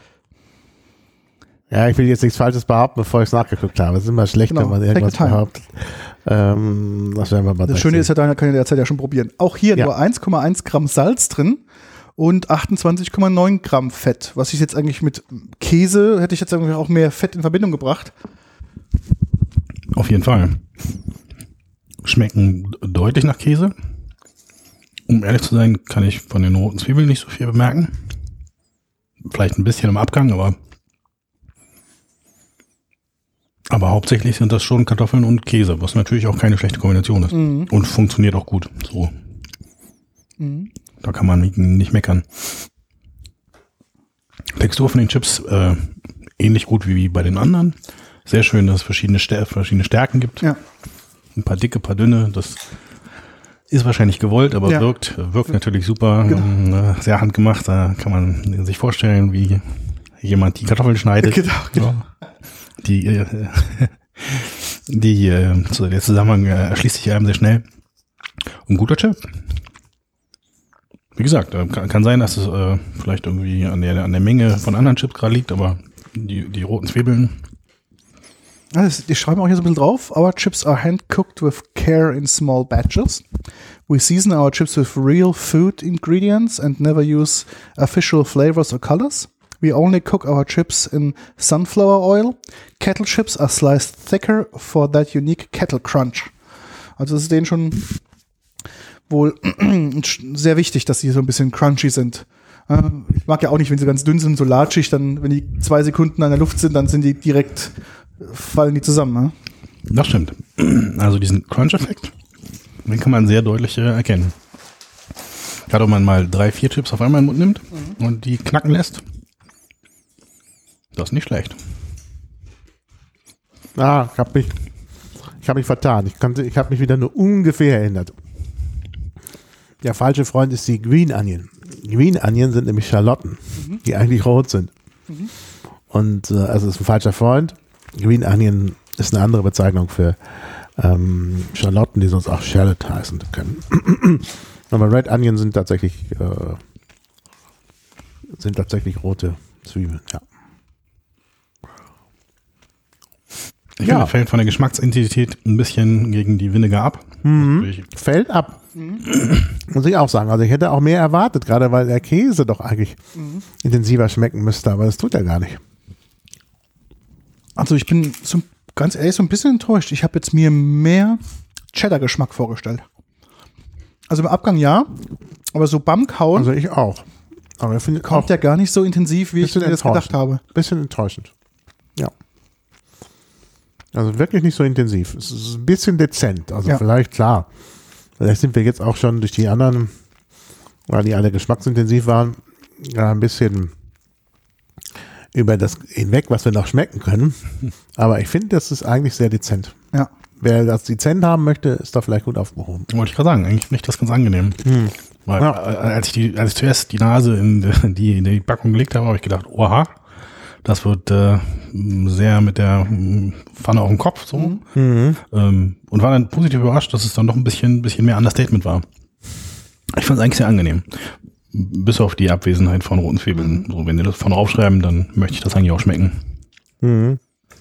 ja, ich will jetzt nichts Falsches behaupten, bevor ich es nachgeguckt habe. Es ist immer schlecht, Genau. wenn man Take irgendwas the time. behauptet. Ähm, das werden wir mal Das gleich Schöne sehen. ist ja, da kann ihr derzeit ja schon probieren. Auch hier Ja. nur eins Komma eins Gramm Salz drin und achtundzwanzig Komma neun Gramm Fett. Was ich jetzt eigentlich mit Käse, hätte ich jetzt irgendwie auch mehr Fett in Verbindung gebracht. Auf jeden Fall. Schmecken deutlich nach Käse. Um ehrlich zu sein, kann ich von den roten Zwiebeln nicht so viel bemerken. Vielleicht ein bisschen im Abgang, aber aber hauptsächlich sind das schon Kartoffeln und Käse, was natürlich auch keine schlechte Kombination ist. Mhm. Und funktioniert auch gut. So. Mhm. Da kann man nicht, nicht meckern. Textur von den Chips äh, ähnlich gut wie, wie bei den anderen. Sehr schön, dass es verschiedene, Stär verschiedene Stärken gibt. Ja. Ein paar dicke, paar dünne. Das ist wahrscheinlich gewollt, aber Ja. wirkt, wirkt natürlich super. Genau. Äh, Sehr handgemacht. Da kann man sich vorstellen, wie jemand die Kartoffeln schneidet. Genau, genau. Ja. Die, äh, die äh, so der Zusammenhang äh, erschließt sich einem sehr schnell. Und guter Chip. Wie gesagt, äh, kann, kann sein, dass es äh, vielleicht irgendwie an der, an der Menge von anderen Chips gerade liegt, aber die, die roten Zwiebeln. Also, die schreiben auch hier so ein bisschen drauf. Our chips are hand-cooked with care in small batches. We season our chips with real food ingredients and never use artificial flavors or colors. We only cook our chips in sunflower oil. Kettle chips are sliced thicker for that unique kettle crunch. Also es ist denen schon wohl sehr wichtig, dass sie so ein bisschen crunchy sind. Äh, Ich mag ja auch nicht, wenn sie ganz dünn sind, so latschig, dann, wenn die zwei Sekunden an der Luft sind, dann sind die direkt, fallen die zusammen. Ne? Das stimmt. Also diesen Crunch-Effekt, den kann man sehr deutlich äh, erkennen. Gerade wenn man mal drei, vier Chips auf einmal in den Mund nimmt mhm. und die knacken lässt. Das ist nicht schlecht. Ah, ich habe mich, ich hab mich vertan. Ich, konnte- ich habe mich wieder nur ungefähr erinnert. Der falsche Freund ist die Green Onion. Green Onion sind nämlich Schalotten, mhm. die eigentlich rot sind. Mhm. Und äh, also ist ein falscher Freund. Green Onion ist eine andere Bezeichnung für ähm, Schalotten, die sonst auch Shallot heißen können. Aber Red Onion sind tatsächlich äh, sind tatsächlich rote Zwiebeln, ja. Ich Ja. finde, fällt von der Geschmacksintensität ein bisschen gegen die Vinegar ab. Mhm. Fällt ab. Mhm. Muss ich auch sagen. Also ich hätte auch mehr erwartet, gerade weil der Käse doch eigentlich mhm. intensiver schmecken müsste, aber das tut er gar nicht. Also ich bin so, ganz ehrlich so ein bisschen enttäuscht. Ich habe jetzt mir mehr Cheddar-Geschmack vorgestellt. Also im Abgang ja, aber so beim Kauen Also ich auch. Aber ich finde kommt auch der gar nicht so intensiv, wie ich bisschen mir das gedacht habe. bisschen enttäuschend. Ja. Also wirklich nicht so intensiv. Es ist ein bisschen dezent. Also Ja. vielleicht, klar. Vielleicht sind wir jetzt auch schon durch die anderen, weil die alle geschmacksintensiv waren, ja, ein bisschen über das hinweg, was wir noch schmecken können. Aber ich finde, das ist eigentlich sehr dezent. Ja. Wer das dezent haben möchte, ist da vielleicht gut aufgehoben. Wollte ich gerade sagen, eigentlich finde ich das ganz angenehm. Hm. Weil Ja. äh, als, ich die, als ich zuerst die Nase in die, in die Packung gelegt habe, habe ich gedacht, oha, das wird äh, sehr mit der mm, Pfanne auf dem Kopf so. Mhm. Ähm, und war dann positiv überrascht, dass es dann doch ein bisschen, bisschen mehr Understatement war. Ich fand es eigentlich sehr angenehm. bis auf die Abwesenheit von roten Zwiebeln. So, wenn die das von draufschreiben, dann möchte ich das eigentlich auch schmecken. Mhm.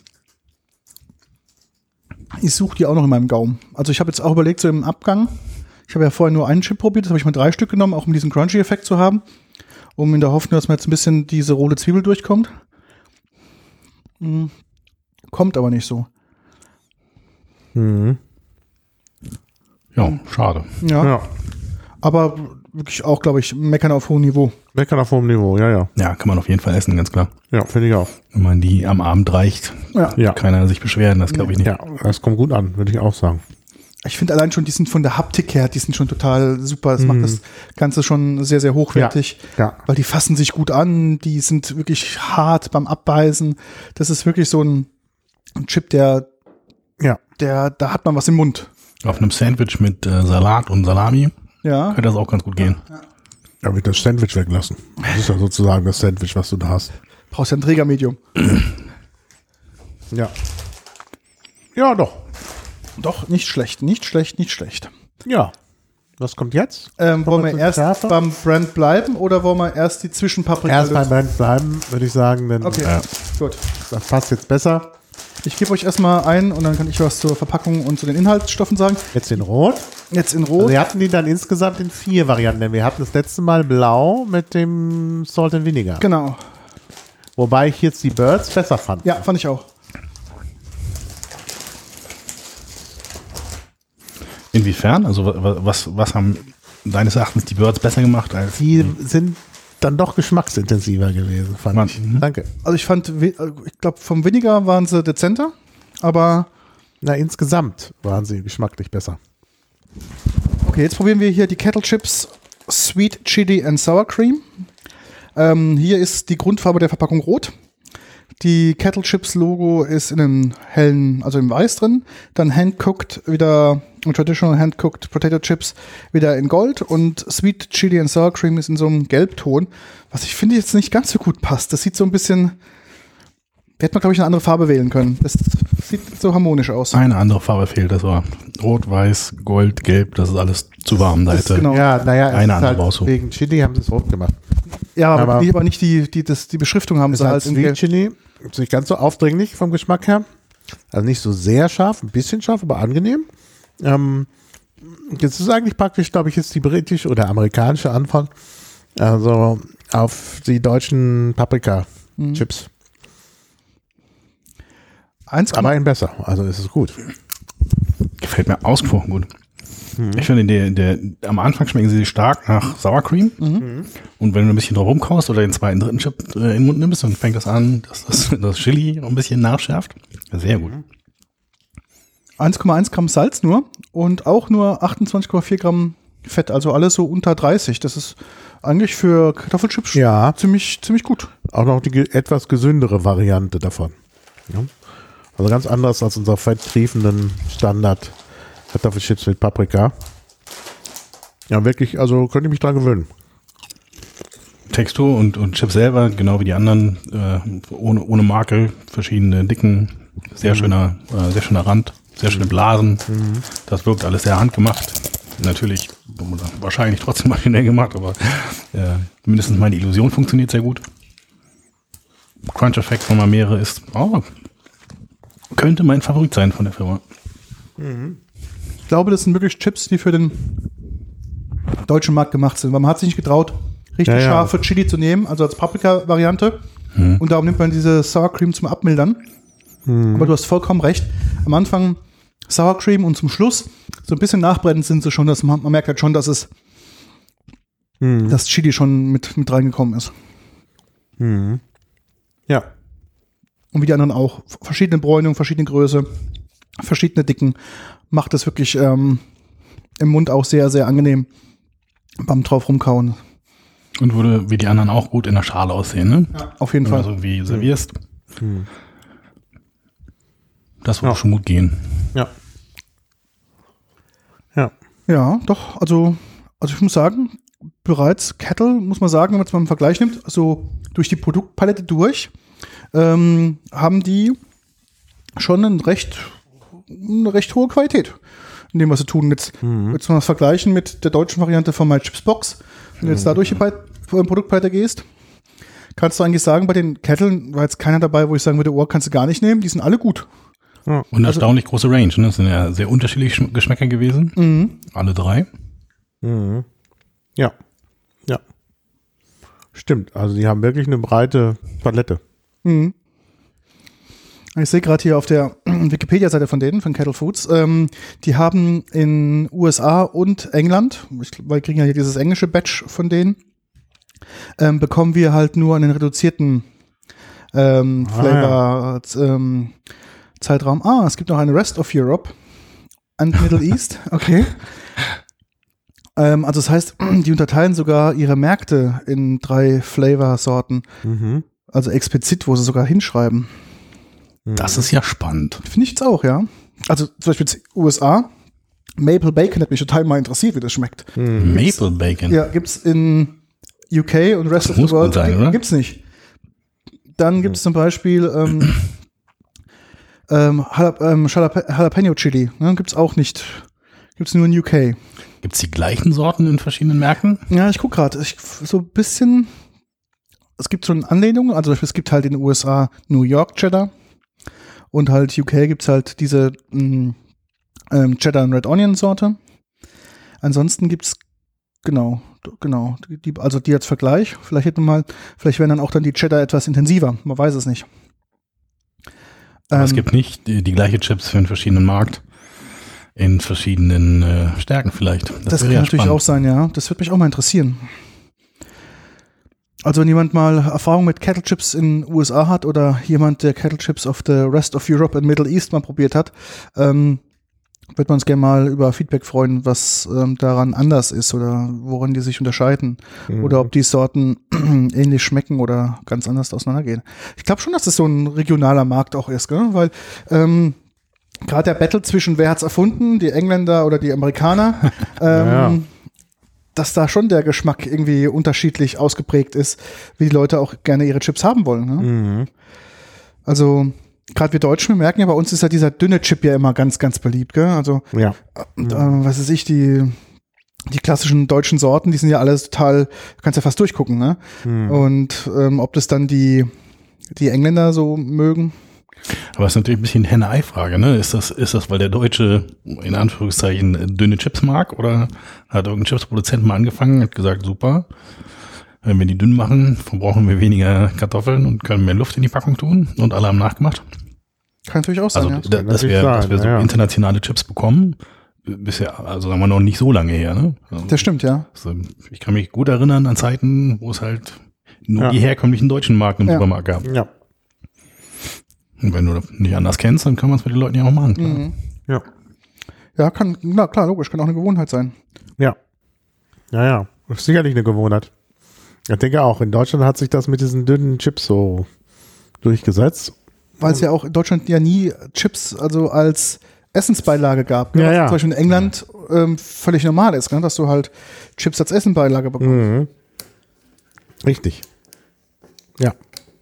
Ich suche die auch noch in meinem Gaumen. Also ich habe jetzt auch überlegt, so im Abgang, ich habe ja vorher nur einen Chip probiert, das habe ich mal drei Stück genommen, auch um diesen Crunchy-Effekt zu haben, um in der Hoffnung, dass man jetzt ein bisschen diese rote Zwiebel durchkommt. Hm. Kommt aber nicht so. Mhm. Ja, schade. Ja. Ja. Aber wirklich auch, glaube ich, meckern auf hohem Niveau. Meckern auf hohem Niveau, ja, ja. Ja, kann man auf jeden Fall essen, ganz klar. Ja, finde ich auch. Wenn man die am Abend reicht, Ja. Ja. keiner sich beschweren, das glaube ich nicht. Ja, das kommt gut an, würde ich auch sagen. Ich finde allein schon, die sind von der Haptik her, die sind schon total super. Das Mhm. macht das Ganze schon sehr, sehr hochwertig. Ja. Weil die fassen sich gut an, die sind wirklich hart beim Abbeißen. Das ist wirklich so ein, ein Chip, der, Ja. der, da hat man was im Mund. Auf einem Sandwich mit äh, Salat und Salami Ja. könnte das auch ganz gut gehen. Da wird das Sandwich weglassen. Das ist ja sozusagen das Sandwich, was du da hast. Brauchst ja ein Trägermedium. Ja. Ja, doch. Doch, nicht schlecht, nicht schlecht, nicht schlecht. Ja. Was kommt jetzt? Ähm, wollen wir zur erst Schärfe? beim Brand bleiben oder wollen wir erst die Zwischenpaprika Erst beim lösen? Brand bleiben, würde ich sagen, denn Okay, Ja. gut. das passt jetzt besser. Ich gebe euch erstmal ein und dann kann ich was zur Verpackung und zu den Inhaltsstoffen sagen. Jetzt in Rot. Jetzt in Also Rot. wir hatten die dann insgesamt in vier Varianten. Denn wir hatten das letzte Mal Blau mit dem Salt and Vinegar. Genau. Wobei ich jetzt die Birds besser fand. Ja, fand ich auch. Inwiefern? Also wa- was, was haben deines Erachtens die Birds besser gemacht als Die sind dann doch geschmacksintensiver gewesen, fand Man- ich. mhm. Danke. Also ich fand, we- ich glaube, vom Vinegar waren sie dezenter, aber Na, insgesamt waren sie geschmacklich besser. okay, jetzt probieren wir hier die Kettle Chips Sweet Chili and Sour Cream. Ähm, hier ist die Grundfarbe der Verpackung rot. Die Kettle Chips Logo ist in einem hellen, also im Weiß drin. Dann Hand-Cooked wieder, Traditional Hand-Cooked Potato Chips wieder in Gold. Und Sweet Chili and Sour Cream ist in so einem Gelbton, was ich finde jetzt nicht ganz so gut passt. Das sieht so ein bisschen, da hätte man, glaube ich, eine andere Farbe wählen können. Das sieht so harmonisch aus. eine andere Farbe fehlt? Das war Rot, Weiß, Gold, Gelb, das ist alles zu warm. Da Das ist hätte genau. Ja, naja, es Eine ist andere halt raussuchen. wegen Chili haben sie es rot gemacht. Ja, aber, aber- nicht, aber nicht die, die, das, die Beschriftung haben Es sie ist halt halt in Sweet Gelb. Chili, ist nicht ganz so aufdringlich vom Geschmack her. Also nicht so sehr scharf, ein bisschen scharf, aber angenehm. Ähm, jetzt ist eigentlich praktisch, glaube ich, jetzt die britische oder amerikanische Antwort also auf die deutschen Paprika-Chips. eins, Aber ein besser, also ist es gut. gefällt mir ausgesprochen gut. Ich finde, der, der, am Anfang schmecken sie stark nach Sour Cream. Und wenn du ein bisschen drauf rumkaust oder den zweiten, dritten Chip äh, in den Mund nimmst, dann fängt das an, dass das, das Chili noch ein bisschen nachschärft. Sehr gut. eins Komma eins Gramm Salz nur und auch nur achtundzwanzig Komma vier Gramm Fett, also alles so unter dreißig. Das ist eigentlich für Kartoffelchips Ja. ziemlich, ziemlich gut. Auch noch die ge- etwas gesündere Variante davon. Ja. Also ganz anders als unser fetttriefenden Standard Kartoffelchips mit Paprika. Ja, wirklich, also könnte ich mich dran gewöhnen. Textur und, und Chip selber, genau wie die anderen, äh, ohne, ohne Makel, verschiedene Dicken, sehr schöner, äh, sehr schöner Rand, sehr schöne Blasen. Das wirkt alles sehr handgemacht. Natürlich, oder wahrscheinlich trotzdem maschinell gemacht, aber äh, mindestens meine Illusion funktioniert sehr gut. Crunch-Effekt, wenn man mehrere isst, oh, könnte mein Favorit sein von der Firma. Ich glaube, das sind wirklich Chips, die für den deutschen Markt gemacht sind, weil man hat sich nicht getraut, richtig Ja, ja. scharfe Chili zu nehmen, also als Paprika-Variante. Und darum nimmt man diese Sour Cream zum Abmildern. Aber du hast vollkommen recht. Am Anfang Sour Cream und zum Schluss so ein bisschen nachbrennend sind sie schon, dass man, man merkt halt schon, dass es das Chili schon mit, mit reingekommen ist. Ja. Und wie die anderen auch. Verschiedene Bräunungen, verschiedene Größe, verschiedene Dicken. Macht es wirklich ähm, im Mund auch sehr, sehr angenehm beim drauf rumkauen. Und würde wie die anderen auch gut in der Schale aussehen, ne? Ja, auf jeden Wenn du Fall. so wie servierst. Das würde Ja. schon gut gehen. Ja. Ja. Ja, doch. Also, also ich muss sagen, bereits Kettle, muss man sagen, wenn man es mal im Vergleich nimmt, also durch die Produktpalette durch, ähm, haben die schon ein recht, eine recht hohe Qualität in dem, was sie tun. Jetzt, jetzt mal das vergleichen mit der deutschen Variante von My Chips Box, Wenn du jetzt da durch die Pal- Produktpalette gehst, kannst du eigentlich sagen, bei den Ketteln war jetzt keiner dabei, wo ich sagen würde, oh, kannst du gar nicht nehmen, die sind alle gut. Ja. Und erstaunlich also, große Range, ne? Das sind ja sehr unterschiedliche Geschmäcker gewesen. Mhm. Alle drei. Mhm. Ja. Ja. Stimmt, also die haben wirklich eine breite Palette. Mhm. Ich sehe gerade hier auf der Wikipedia-Seite von denen, von Kettle Foods, ähm, die haben in U S A und England, ich, wir kriegen ja hier dieses englische Batch von denen, ähm, bekommen wir halt nur einen reduzierten ähm, ah, Flavor ja. ähm, Zeitraum. Ah, es gibt noch eine Rest of Europe and Middle East, okay. ähm, also das heißt, die unterteilen sogar ihre Märkte in drei Flavor-Sorten, mhm. also explizit, wo sie sogar hinschreiben. Das ist ja spannend. Finde ich jetzt auch, ja. Also zum Beispiel U S A, Maple Bacon hat mich total mal interessiert, wie das schmeckt. Mhm. Maple Bacon? Ja, gibt's in U K und Rest das of the muss World sein, oder? Gibt's nicht. Dann gibt's zum Beispiel ähm, ähm, Jalap- ähm, Jalap- Jalapeno Chili. Ne, gibt's auch nicht. Gibt's nur in U K. Gibt's die gleichen Sorten in verschiedenen Märkten? Ja, ich guck gerade. So ein bisschen. Es gibt schon Anlehnungen. Also es gibt halt in den U S A New York Cheddar. Und halt U K gibt's halt diese mh, ähm, Cheddar and Red Onion Sorte. Ansonsten gibt's genau, genau, die, also die als Vergleich. Vielleicht hätten wir mal, vielleicht wären dann auch dann die Cheddar etwas intensiver. Man weiß es nicht. Aber ähm, es gibt nicht die, die gleiche Chips für einen verschiedenen Markt in verschiedenen äh, Stärken vielleicht. Das, das kann ja natürlich spannend. Auch sein, ja. Das würde mich auch mal interessieren. Also wenn jemand mal Erfahrung mit Kettle Chips in den U S A hat oder jemand, der Kettle Chips of the Rest of Europe and Middle East mal probiert hat, ähm, würde man uns gerne mal über Feedback freuen, was ähm, daran anders ist oder woran die sich unterscheiden. Mhm. Oder ob die Sorten ähnlich schmecken oder ganz anders auseinandergehen. Ich glaube schon, dass das so ein regionaler Markt auch ist, gell? Weil ähm, gerade der Battle zwischen wer hat's erfunden, die Engländer oder die Amerikaner, ähm, ja. dass da schon der Geschmack irgendwie unterschiedlich ausgeprägt ist, wie die Leute auch gerne ihre Chips haben wollen. Ne? Mhm. Also gerade wir Deutschen, wir merken ja, bei uns ist ja dieser dünne Chip ja immer ganz, ganz beliebt. Gell? Also ja. äh, äh, was weiß ich, die die klassischen deutschen Sorten, die sind ja alles total, du kannst ja fast durchgucken. Ne? Mhm. Und ähm, ob das dann die, die Engländer so mögen. Aber es ist natürlich ein bisschen eine Henne-Ei-Frage, ne? Ist das, ist das, weil der Deutsche in Anführungszeichen dünne Chips mag oder hat irgendein Chipsproduzent mal angefangen und hat gesagt, super, wenn wir die dünn machen, verbrauchen wir weniger Kartoffeln und können mehr Luft in die Packung tun und alle haben nachgemacht? Kann natürlich auch sein, also, ja. da, dass wir, dass wir so ja. internationale Chips bekommen, bisher, also sagen wir noch nicht so lange her, ne? Also, das stimmt, ja. Also ich kann mich gut erinnern an Zeiten, wo es halt nur ja. die herkömmlichen deutschen Marken im ja. Supermarkt gab. Ja. Und wenn du nicht anders kennst, dann kann man es mit den Leuten ja auch machen. Klar. Mhm. Ja. Ja, kann, na klar, logisch, kann auch eine Gewohnheit sein. Ja. Ja, ja. Das ist sicherlich eine Gewohnheit. Ich denke auch, in Deutschland hat sich das mit diesen dünnen Chips so durchgesetzt. Weil es ja auch in Deutschland ja nie Chips also als Essensbeilage gab. Ja, ja. Zum Beispiel in England ähm, völlig normal ist, ne? Dass du halt Chips als Essenbeilage bekommst. Mhm. Richtig. Ja.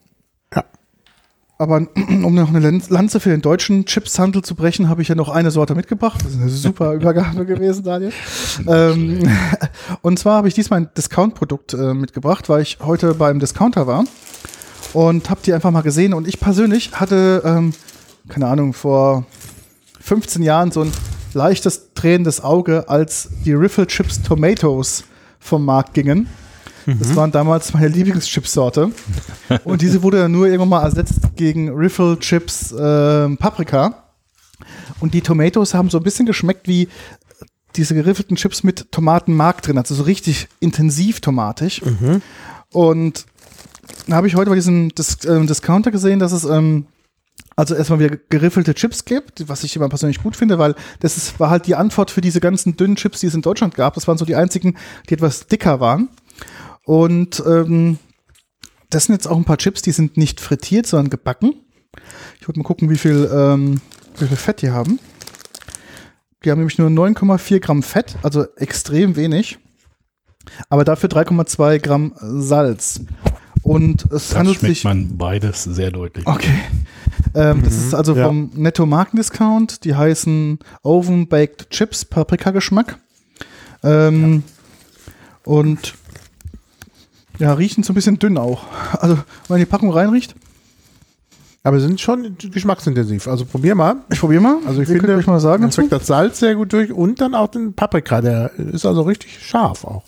Aber um noch eine Lanze für den deutschen Chipshandel zu brechen, habe ich ja noch eine Sorte mitgebracht. Das ist eine super Übergabe gewesen, Daniel. Ähm, und zwar habe ich diesmal ein Discount-Produkt äh, mitgebracht, weil ich heute beim Discounter war und habe die einfach mal gesehen. Und ich persönlich hatte, ähm, keine Ahnung, vor fünfzehn Jahren so ein leichtes tränendes Auge, als die Riffle Chips Tomatoes vom Markt gingen. Das waren damals meine Lieblingschipsorte. Und diese wurde dann nur irgendwann mal ersetzt gegen Riffle Chips äh, Paprika. Und die Tomatoes haben so ein bisschen geschmeckt wie diese geriffelten Chips mit Tomatenmark drin, also so richtig intensiv tomatisch. Mhm. Und da habe ich heute bei diesem Dis- äh, Discounter gesehen, dass es ähm, also erstmal wieder geriffelte Chips gibt, was ich immer persönlich gut finde, weil das ist, war halt die Antwort für diese ganzen dünnen Chips, die es in Deutschland gab. Das waren so die einzigen, die etwas dicker waren. Und ähm, das sind jetzt auch ein paar Chips, die sind nicht frittiert, sondern gebacken. Ich wollte mal gucken, wie viel, ähm, wie viel Fett die haben. Die haben nämlich nur neun Komma vier Gramm Fett, also extrem wenig. Aber dafür drei Komma zwei Gramm Salz. Und es das handelt schmeckt sich. Man beides sehr deutlich. Okay. Ähm, mhm, das ist also ja. vom Netto Markendiscount. Die heißen Oven Baked Chips, Paprika-Geschmack. Ähm, ja. Und Ja, riechen so ein bisschen dünn auch. Also, wenn man die Packung reinriecht. Aber sind schon geschmacksintensiv. Also probier mal. Ich probiere mal. Also ich Ihr könnt finde, euch mal sagen man dazu. schmeckt das Salz sehr gut durch und dann auch den Paprika. Der ist also richtig scharf auch.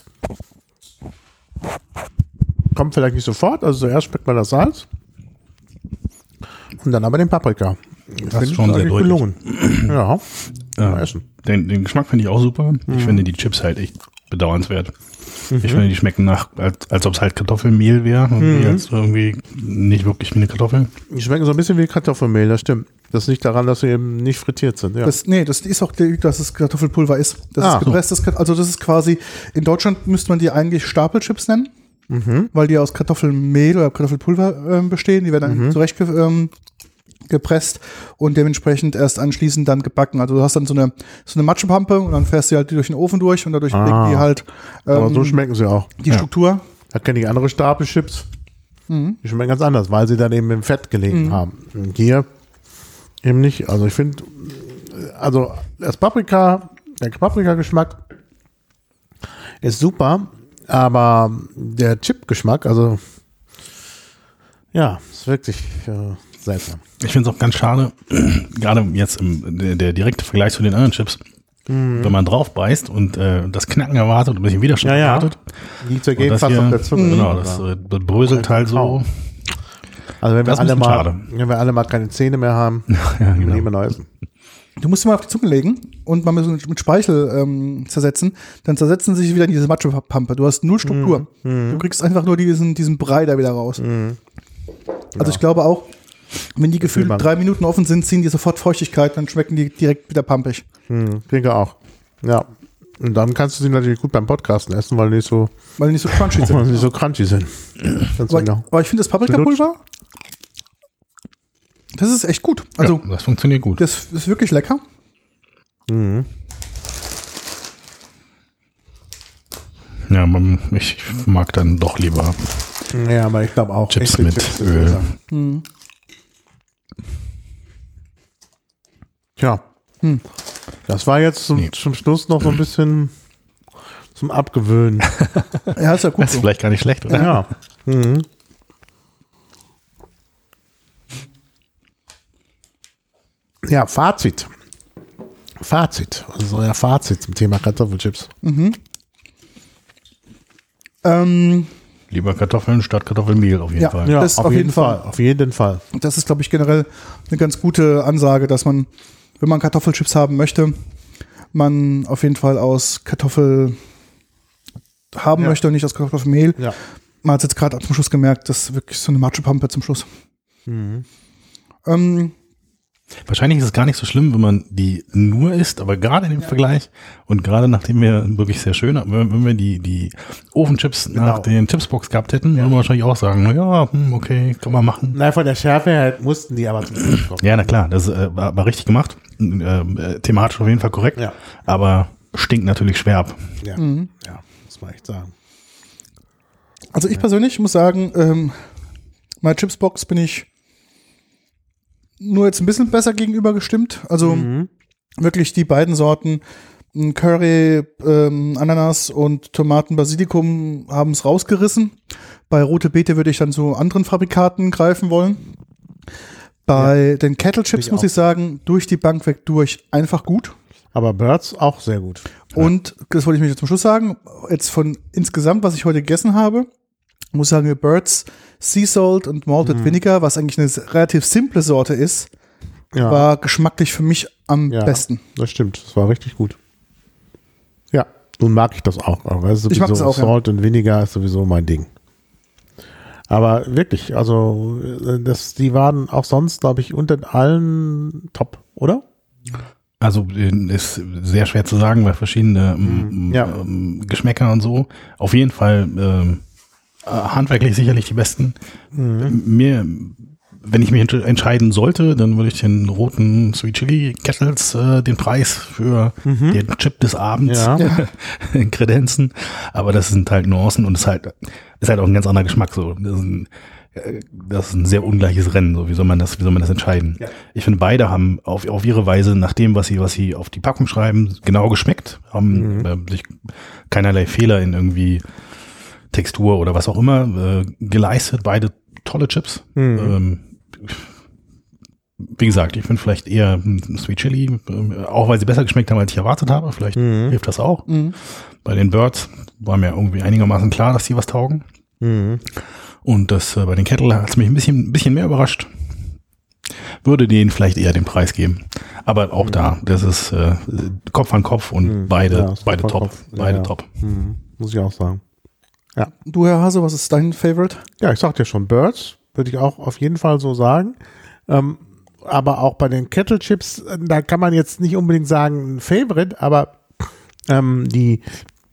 Kommt vielleicht nicht sofort. Also zuerst schmeckt man das Salz und dann aber den Paprika. Ich Das finde ist schon es sehr eigentlich deutlich. gelungen. Ja. Mal Äh, essen. den, den Geschmack finde ich auch super. Mhm. Ich finde die Chips halt echt bedauernswert. Ich finde, die schmecken nach, als, als ob es halt Kartoffelmehl wäre. Mhm. Jetzt irgendwie nicht wirklich wie eine Kartoffel. Die schmecken so ein bisschen wie Kartoffelmehl, das stimmt. Das liegt daran, dass sie eben nicht frittiert sind. Ja. Das, nee, das ist auch, die- dass es Kartoffelpulver ist. Das Ah, ist gepresstes, Kat- also das ist quasi, in Deutschland müsste man die eigentlich Stapelchips nennen, Mhm. weil die aus Kartoffelmehl oder Kartoffelpulver ähm, bestehen. Die werden dann Mhm. zurecht ge ähm, gepresst und dementsprechend erst anschließend dann gebacken. Also du hast dann so eine, so eine Matschepampe und dann fährst du halt die durch den Ofen durch und dadurch Ah. kriegen die halt ähm, Aber so schmecken sie auch. die Struktur. Da kenne ich andere Stapelchips. Mhm. Die schmecken ganz anders, weil sie dann eben im Fett gelegen haben. Und hier eben nicht. Also ich finde, also das Paprika, der Paprika-Geschmack ist super, aber der Chip-Geschmack, also ja, ist wirklich äh, seltsam. Ich finde es auch ganz schade, gerade jetzt im, der, der direkte Vergleich zu den anderen Chips, wenn man drauf beißt und äh, das Knacken erwartet und ein bisschen Widerstand Ja, ja. erwartet. Die zergeht Und das fast hier- auf der Zunge. Genau, das äh, bröselt halt so. Also wenn wir, Das ist ein alle bisschen mal, schade. wenn wir alle mal keine Zähne mehr haben, Ja, genau. genau. nehmen wir neu essen. Du musst sie mal auf die Zunge legen und mal mit, mit Speichel ähm, zersetzen. Dann zersetzen sie sich wieder in diese Matschepampe. Du hast null Struktur. Du kriegst einfach nur diesen, diesen Brei da wieder raus. Also ich glaube auch, wenn die gefühlt man. drei Minuten offen sind, ziehen die sofort Feuchtigkeit, dann schmecken die direkt wieder pampig. Hm, denke auch. Ja. Und dann kannst du sie natürlich gut beim Podcasten essen, weil die nicht so, Weil die nicht so crunchy weil sind. die nicht so crunchy sind. Ganz Aber, genau. aber ich finde das Paprikapulver, das ist echt gut. Also ja, das funktioniert gut. das ist wirklich lecker. Mhm. Ja, man, ich mag dann doch lieber Ja, aber ich glaube auch. Chips echte mit ist Öl. besser. Hm. Tja. Hm. Das war jetzt zum, Nee. zum Schluss noch so ein bisschen zum Abgewöhnen. Ja, ist ja gut Das ist so. vielleicht gar nicht schlecht, oder? Ja. Mhm. Ja, Fazit. Fazit. Also euer Fazit zum Thema Kartoffelchips. Ähm, Lieber Kartoffeln statt Kartoffelmehl auf jeden Ja. Fall. Ja, Das auf jeden Fall. Auf jeden Fall. das ist, glaube ich, generell eine ganz gute Ansage, dass man, wenn man Kartoffelchips haben möchte, man auf jeden Fall aus Kartoffel haben Ja. möchte und nicht aus Kartoffelmehl. Ja. Man hat es jetzt gerade zum Schluss gemerkt, das ist wirklich so eine Matschepampe zum Schluss. Mhm. Ähm, Wahrscheinlich ist es gar nicht so schlimm, wenn man die nur isst, aber gerade in dem Vergleich und gerade nachdem wir wirklich sehr schön, wenn, wenn wir die, die Ofenchips nach den Chipsbox gehabt hätten, würden wir wahrscheinlich auch sagen, na ja, hm, okay, kann man machen. Na, von der Schärfe her mussten die aber zum Schluss kommen. Ja, na klar, das äh, war, war richtig gemacht, äh, äh, thematisch auf jeden Fall korrekt, Ja. aber stinkt natürlich schwer ab. Ja. Ja, muss man echt sagen. also ich persönlich muss sagen, ähm, meine Chipsbox bin ich nur jetzt ein bisschen besser gegenüber gestimmt. Also wirklich die beiden Sorten m, Curry, ähm, Ananas und Tomaten, Basilikum haben es rausgerissen. Bei Rote Beete würde ich dann zu anderen Fabrikaten greifen wollen. Bei den Kettle Chips Ich muss auch. ich sagen, durch die Bank weg durch einfach gut. Aber Birds auch sehr gut. Und das wollte ich mir zum Schluss sagen, jetzt von insgesamt, was ich heute gegessen habe, muss ich sagen, Birds Sea Salt und Malted Vinegar, was eigentlich eine s- relativ simple Sorte ist, Ja, war geschmacklich für mich am ja, besten. das stimmt. Das war richtig gut. Ja, nun mag ich das auch. Aber das ist Ich mag sowieso das auch, ja. Salt und Vinegar ist sowieso mein Ding. Aber wirklich, also äh, das, die waren auch sonst, glaube ich, unter allen top, oder? Also äh, ist sehr schwer zu sagen, weil verschiedene ähm, Ja. ähm, Geschmäcker und so. Auf jeden Fall ähm, äh, handwerklich sicherlich die besten. Mir, wenn ich mich entsch- entscheiden sollte, dann würde ich den roten Sweet Chili Kettles äh, den Preis für den Chip des Abends Ja. kredenzen. Aber das sind halt Nuancen und es ist halt, ist halt auch ein ganz anderer Geschmack so. Das ist ein, äh, das ist ein sehr ungleiches Rennen. So, wie soll man das, wie soll man das entscheiden? Ja. Ich finde, beide haben auf, auf ihre Weise, nach dem, was sie, was sie auf die Packung schreiben, genau geschmeckt, haben äh, sich keinerlei Fehler in irgendwie Textur oder was auch immer äh, geleistet. Beide tolle Chips. Mhm. Ähm, wie gesagt, ich finde vielleicht eher ein Sweet Chili, äh, auch weil sie besser geschmeckt haben, als ich erwartet habe. Vielleicht Mhm. hilft das auch. Mhm. Bei den Birds war mir irgendwie einigermaßen klar, dass die was taugen. Mhm. Und das äh, bei den Kettle hat es mich ein bisschen, ein bisschen mehr überrascht. Würde denen vielleicht eher den Preis geben. Aber auch mhm. da, das ist äh, Kopf an Kopf und Mhm. beide, Ja, beide top. Kopf. Beide ja, ja. top. Mhm. Muss ich auch sagen. Ja. Du, Herr Hase, was ist dein Favorite? Ja, ich sagte ja schon, Birds würde ich auch auf jeden Fall so sagen. Ähm, aber auch bei den Kettle Chips, da kann man jetzt nicht unbedingt sagen ein Favorite, aber ähm, die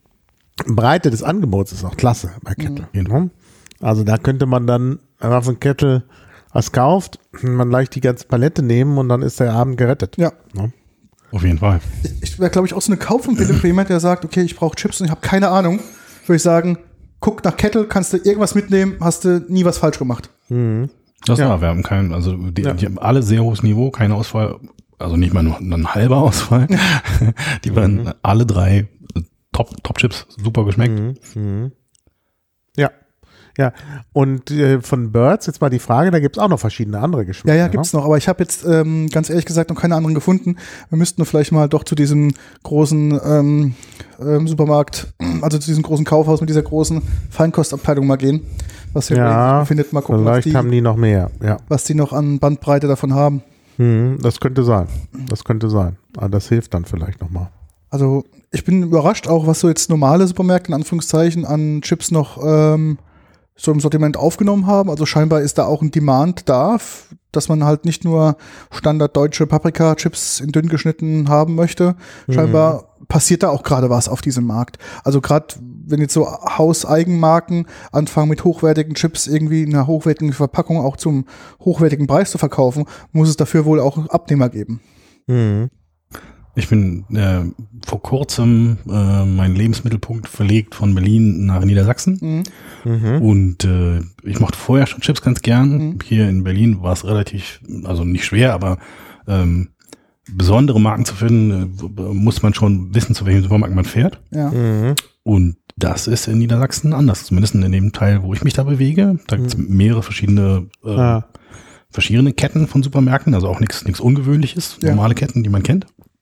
Breite des Angebots ist auch klasse bei Kettle. Mhm. Also da könnte man dann, wenn man von Kettle was kauft, man leicht die ganze Palette nehmen und dann ist der Abend gerettet. Ja. Ja. Auf jeden Fall. Ich wäre, glaube ich, auch so eine Kaufempfehlung für jemand, der sagt, okay, ich brauche Chips und ich habe keine Ahnung. Würde ich sagen, guck nach Kettle, kannst du irgendwas mitnehmen, hast du nie was falsch gemacht. Mhm. Das Ja. war, wir haben keinen, also die, Ja. die haben alle sehr hohes Niveau, keine Ausfall, also nicht mal nur ein halber Ausfall. Die waren Mhm. alle drei Top, Top-Chips, super geschmeckt. Mhm. Mhm. Ja. Ja. Und äh, von Birds, jetzt mal die Frage, da gibt es auch noch verschiedene andere Geschmäcker. Ja, ja, gibt's noch, aber ich habe jetzt ähm, ganz ehrlich gesagt noch keine anderen gefunden. Wir müssten vielleicht mal doch zu diesem großen ähm, ähm, Supermarkt, also zu diesem großen Kaufhaus mit dieser großen Feinkostabteilung mal gehen. Was hier Ja, findet, mal gucken, was vielleicht die, haben die noch mehr. Ja. was die noch an Bandbreite davon haben. Mhm, das könnte sein. Das könnte sein. Aber das hilft dann vielleicht nochmal. Also ich bin überrascht auch, was so jetzt normale Supermärkte in Anführungszeichen an Chips noch ähm, so im Sortiment aufgenommen haben. Also scheinbar ist da auch ein Demand da, f- dass man halt nicht nur Standard deutsche Paprika-Chips in dünn geschnitten haben möchte. Scheinbar passiert da auch gerade was auf diesem Markt. Also gerade wenn jetzt so Hauseigenmarken anfangen mit hochwertigen Chips irgendwie in einer hochwertigen Verpackung auch zum hochwertigen Preis zu verkaufen, muss es dafür wohl auch Abnehmer geben. Mhm. Ich bin äh, vor kurzem äh, meinen Lebensmittelpunkt verlegt von Berlin nach Niedersachsen. Mhm. Mhm. Und äh, ich mochte vorher schon Chips ganz gern. Mhm. Hier in Berlin war es relativ, also nicht schwer, aber ähm, besondere Marken zu finden, äh, muss man schon wissen, zu welchem Supermarkt man fährt. Ja. Mhm. Und das ist in Niedersachsen anders, zumindest in dem Teil, wo ich mich da bewege. Da gibt es mehrere verschiedene, äh, Ah. verschiedene Ketten von Supermärkten, also auch nichts nichts Ungewöhnliches, Ja. normale Ketten, die man kennt.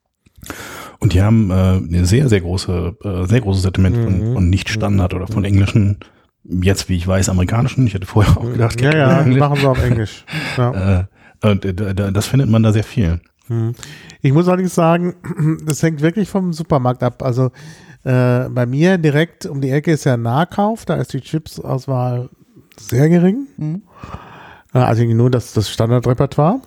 Und die haben äh, eine sehr, sehr große, äh, sehr großes Sortiment von, Mhm. von Nicht-Standard oder von englischen, jetzt wie ich weiß, amerikanischen. Ich hätte vorher auch gedacht, Ja, ja, Englisch. machen sie auf Englisch. Ja. Äh, und äh, da- da- das findet man da sehr viel. Mhm. Ich muss allerdings sagen, das hängt wirklich vom Supermarkt ab. Also äh, bei mir direkt um die Ecke ist ja ein Nahkauf, da ist die Chips-Auswahl sehr gering. Mhm. Äh, also nur das, das Standardrepertoire.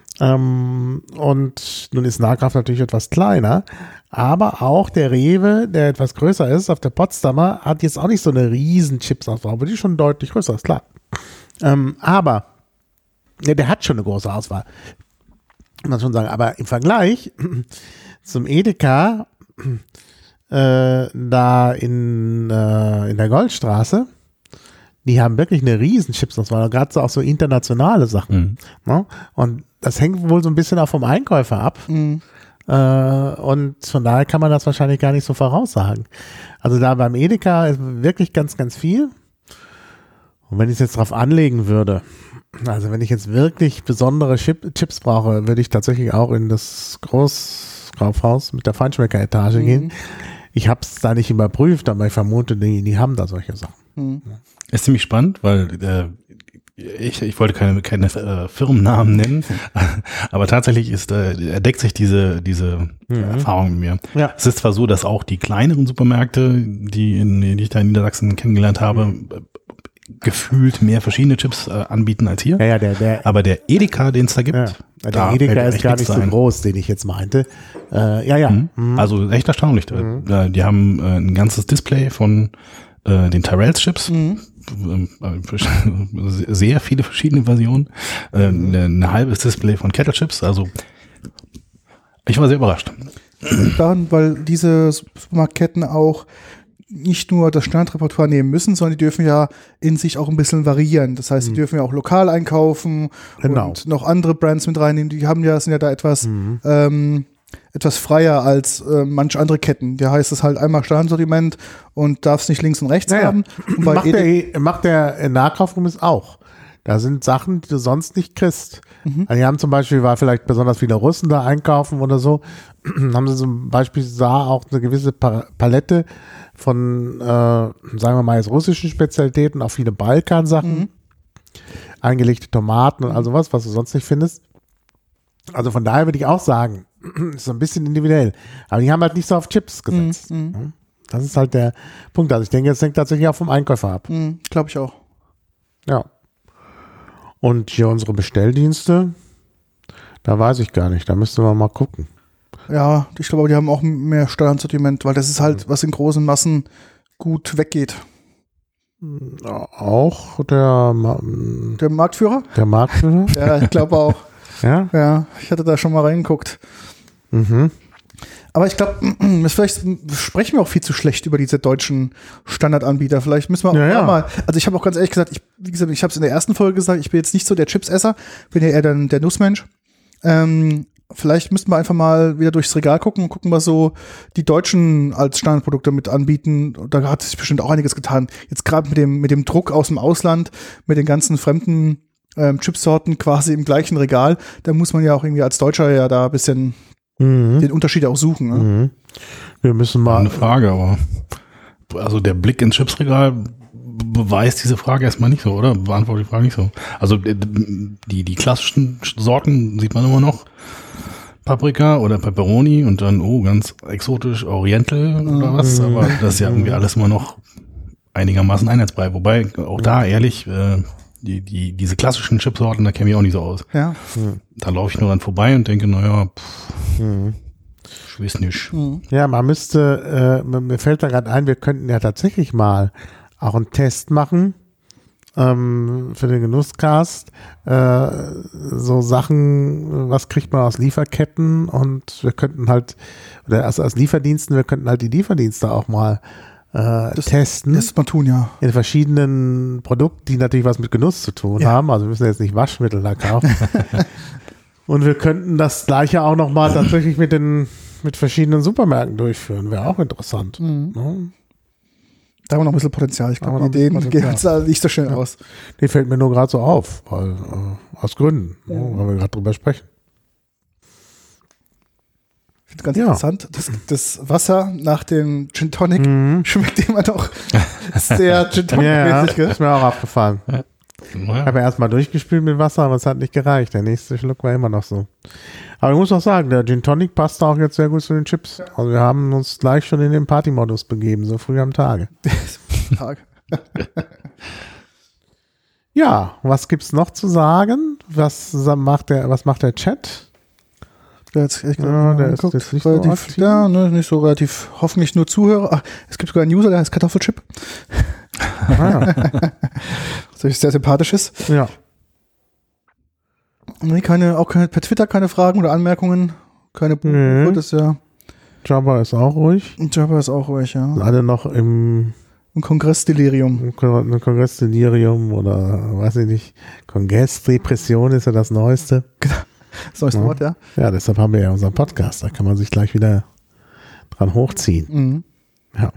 Ähm, und nun ist Nahkauf natürlich etwas kleiner, aber auch der Rewe, der etwas größer ist, auf der Potsdamer, hat jetzt auch nicht so eine riesen Chips-Auswahl, aber die ist schon deutlich größer, ist klar. Ähm, aber ja, der hat schon eine große Auswahl. Muss man schon sagen, aber im Vergleich zum Edeka äh, da in, äh, in der Goldstraße, die haben wirklich eine riesen Chipsauswahl, gerade so auch so internationale Sachen. Mhm. Ne? Und das hängt wohl so ein bisschen auch vom Einkäufer ab. Mhm. Äh, und von daher kann man das wahrscheinlich gar nicht so voraussagen. Also da beim Edeka ist wirklich ganz, ganz viel. Und wenn ich es jetzt drauf anlegen würde, also wenn ich jetzt wirklich besondere Chip, Chips brauche, würde ich tatsächlich auch in das Großkaufhaus mit der Feinschmecker-Etage Mhm. gehen. Ich habe es da nicht überprüft, aber ich vermute, die, die haben da solche Sachen. Mhm. Ist ziemlich spannend, weil äh, ich, ich wollte keine, keine äh, Firmennamen nennen, aber tatsächlich ist, äh, erdeckt sich diese, diese Mhm. Erfahrung mit mir. Ja. Es ist zwar so, dass auch die kleineren Supermärkte, die, in, die ich da in Niedersachsen kennengelernt habe, äh, gefühlt mehr verschiedene Chips äh, anbieten als hier. Ja, ja, der, der, Aber der Edeka, den es da gibt, ja, der da Edeka fällt ist echt gar nichts nicht so ein. groß, den ich jetzt meinte. Äh, ja, ja. Mhm. Mhm. Also echt erstaunlich. Äh, Die haben äh, ein ganzes Display von äh, den Tyrells Chips. Mhm. Ähm, äh, Sehr viele verschiedene Versionen. Äh, eine- ein halbes Display von Kettle Chips. Also ich war sehr überrascht. Daran, weil diese Supermarktketten auch nicht nur das Standardrepertoire nehmen müssen, sondern die dürfen ja in sich auch ein bisschen variieren. Das heißt, die dürfen ja auch lokal einkaufen Genau. und noch andere Brands mit reinnehmen. Die haben ja, sind ja da etwas Mhm. ähm, etwas freier als äh, manche andere Ketten. Da heißt es halt einmal Standardsortiment und darfst nicht links und rechts Naja. haben. Und bei Macht Edeka- der, macht der Nahkaufgenuss auch. Da sind Sachen, die du sonst nicht kriegst. Mhm. Also die haben zum Beispiel, weil vielleicht besonders viele Russen da einkaufen oder so, haben sie zum Beispiel da auch eine gewisse Pa- Palette von, äh, sagen wir mal jetzt russischen Spezialitäten, auch viele Balkansachen, Mhm. eingelegte Tomaten und all sowas, was du sonst nicht findest. Also von daher würde ich auch sagen, ist so ein bisschen individuell. Aber die haben halt nicht so auf Chips gesetzt. Mhm. Das ist halt der Punkt. Also ich denke, es hängt tatsächlich auch vom Einkäufer ab. Mhm, glaube ich auch. Ja. Und hier unsere Bestelldienste, da weiß ich gar nicht, da müssten wir mal gucken. Ja, ich glaube, die haben auch mehr Standardsortiment, weil das ist halt, was in großen Massen gut weggeht. Ja, auch der, Ma- Der Marktführer? der Marktführer? Ja, ich glaube auch. Ja. Ja, ich hatte da schon mal reingeguckt. Mhm. Aber ich glaube, vielleicht sprechen wir auch viel zu schlecht über diese deutschen Standardanbieter. Vielleicht müssen wir Ja, auch ja. mal, also ich habe auch ganz ehrlich gesagt, ich, wie gesagt, ich habe es in der ersten Folge gesagt, ich bin jetzt nicht so der Chipsesser, bin ja eher der, der Nussmensch. Ähm, vielleicht müssten wir einfach mal wieder durchs Regal gucken und gucken, was so die Deutschen als Standardprodukte mit anbieten. Da hat sich bestimmt auch einiges getan. Jetzt gerade mit dem, mit dem Druck aus dem Ausland, mit den ganzen fremden ähm, Chipsorten quasi im gleichen Regal, da muss man ja auch irgendwie als Deutscher ja da ein bisschen Mhm. den Unterschied auch suchen. Ne? Mhm. Wir müssen mal. Eine Frage, aber also der Blick ins Chipsregal beweist diese Frage erstmal nicht so, oder? Beantwortet die Frage nicht so. Also die, die klassischen Sorten sieht man immer noch. Paprika oder Pepperoni und dann, oh, ganz exotisch Oriental oder was. Aber das ist ja irgendwie alles immer noch einigermaßen einheitsbrei. Wobei, auch da ehrlich, äh, die, die, diese klassischen Chipsorten, da kenne ich auch nicht so aus. Ja. Da laufe ich nur dann vorbei und denke, naja, pff, Mhm. ich weiß nicht. Ja, man müsste, äh, mir fällt da gerade ein, wir könnten ja tatsächlich mal auch einen Test machen ähm, für den Genusscast. Äh, so Sachen, was kriegt man aus Lieferketten und wir könnten halt, oder also aus Lieferdiensten, wir könnten halt die Lieferdienste auch mal äh, Das- testen. Das muss man tun, ja. In verschiedenen Produkten, die natürlich was mit Genuss zu tun Ja. haben. Also wir müssen jetzt nicht Waschmittel da kaufen. Und wir könnten das Gleiche auch nochmal tatsächlich mit den mit verschiedenen Supermärkten durchführen. Wäre auch interessant. Mhm. Ne? Da haben wir noch ein bisschen Potenzial. Ich Da haben glaube, wir die noch ein Ideen bisschen gehen uns da nicht so schnell aus. Die fällt mir nur gerade so auf, weil, äh, aus Gründen, ne, weil wir gerade drüber sprechen. Ich finde ganz Ja. interessant, das, das Wasser nach dem Gin Tonic Mhm. schmeckt immer noch sehr Gin Ja, ja, Tonic-mäßig. gell? ist mir auch aufgefallen. Ich Naja. habe ja erstmal durchgespült mit Wasser, aber es hat nicht gereicht. Der nächste Schluck war immer noch so. Aber ich muss auch sagen, der Gin Tonic passt auch jetzt sehr gut zu den Chips. Also wir haben uns gleich schon in den Partymodus begeben, so früh am Tage. Tag. Ja, was gibt's noch zu sagen? Was macht der, was macht der Chat? Der, jetzt, ich Ja, der ist guckt, jetzt nicht so relativ, aktiv. ja, ne, nicht so relativ, hoffentlich nur Zuhörer. Ach, es gibt sogar einen User, der heißt Kartoffelchip, Ah, was natürlich sehr sympathisch ist. ja. Nee, keine, auch keine, per Twitter keine Fragen oder Anmerkungen. Keine Nö. Gut, ist ja, Jabba ist auch ruhig. Jabba ist auch ruhig, ja. Alle noch im, Ein Kongressdelirium. im Kon- im Kongressdelirium oder weiß ich nicht. Kongressdepression ist ja das Neueste. Das neueste Ja. Wort, ja. Ja, deshalb haben wir ja unseren Podcast. Da kann man sich gleich wieder dran hochziehen. Mhm. Ja.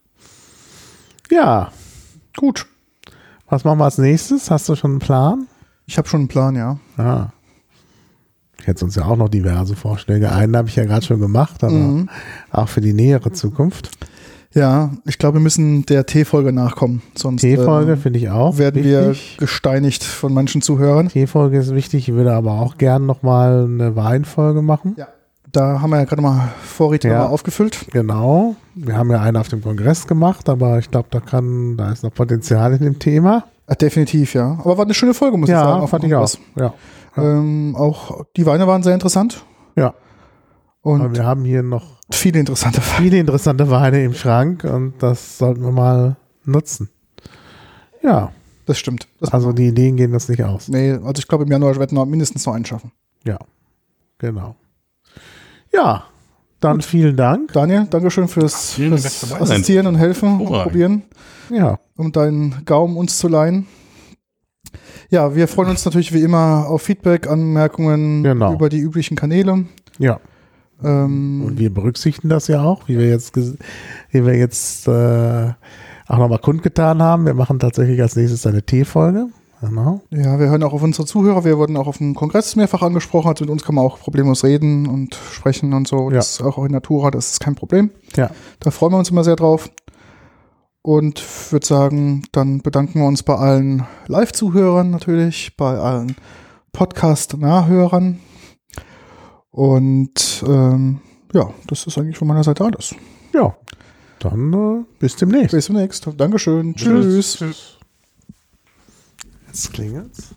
Ja, Gut. was machen wir als nächstes? Hast du schon einen Plan? Ich habe schon einen Plan, ja. Ah. Ich hätte uns ja auch noch diverse Vorschläge. Einen habe ich ja gerade schon gemacht, aber Mhm. auch für die nähere Zukunft. Ja, ich glaube, wir müssen der T-Folge nachkommen. Sonst T-Folge äh, finde ich auch werden wichtig. wir gesteinigt von manchen Zuhörern. T-Folge ist wichtig. Ich würde aber auch gern nochmal eine Weinfolge machen. Ja. Da haben wir ja gerade mal Vorräte Ja. mal aufgefüllt. Genau. Wir haben ja einen auf dem Kongress gemacht, aber ich glaube, da kann, da ist noch Potenzial in dem Thema. Ah, definitiv, ja. Aber war eine schöne Folge, muss ich sagen. Ja, fand ich auch. Was. Ja. Ähm, auch die Weine waren sehr interessant. Ja. Und Aber wir haben hier noch viele interessante Weine. viele interessante Weine im Schrank und das sollten wir mal nutzen. Ja, Das stimmt. Das, also die Ideen gehen uns nicht aus. nee, also ich glaube, im Januar werden wir mindestens noch einen schaffen. Ja, genau. Ja, dann vielen Dank. Daniel, Dankeschön fürs, Vielen Dank, fürs dass du dabei sein. Assistieren und Helfen und Hervorragend. Probieren, Ja, um deinen Gaumen uns zu leihen. Ja, wir freuen uns natürlich wie immer auf Feedback, Anmerkungen Genau. über die üblichen Kanäle. ja. Ähm, Und wir berücksichtigen das ja auch, wie wir jetzt, ges- wie wir jetzt äh, auch nochmal kundgetan haben. Wir machen tatsächlich als nächstes eine T-Folge. Genau. Ja, wir hören auch auf unsere Zuhörer. Wir wurden auch auf dem Kongress mehrfach angesprochen. Also mit uns kann man auch problemlos reden und sprechen und so. Ja. Das ist auch in Natura, das ist kein Problem. Ja. Da freuen wir uns immer sehr drauf. Und würde sagen, dann bedanken wir uns bei allen Live-Zuhörern natürlich, bei allen Podcast-Nahhörern. Und ähm, ja, das ist eigentlich von meiner Seite alles. Ja. Dann äh, bis demnächst. Bis zum nächsten. Dankeschön. Tschüss. Tschüss. Jetzt klingelt's.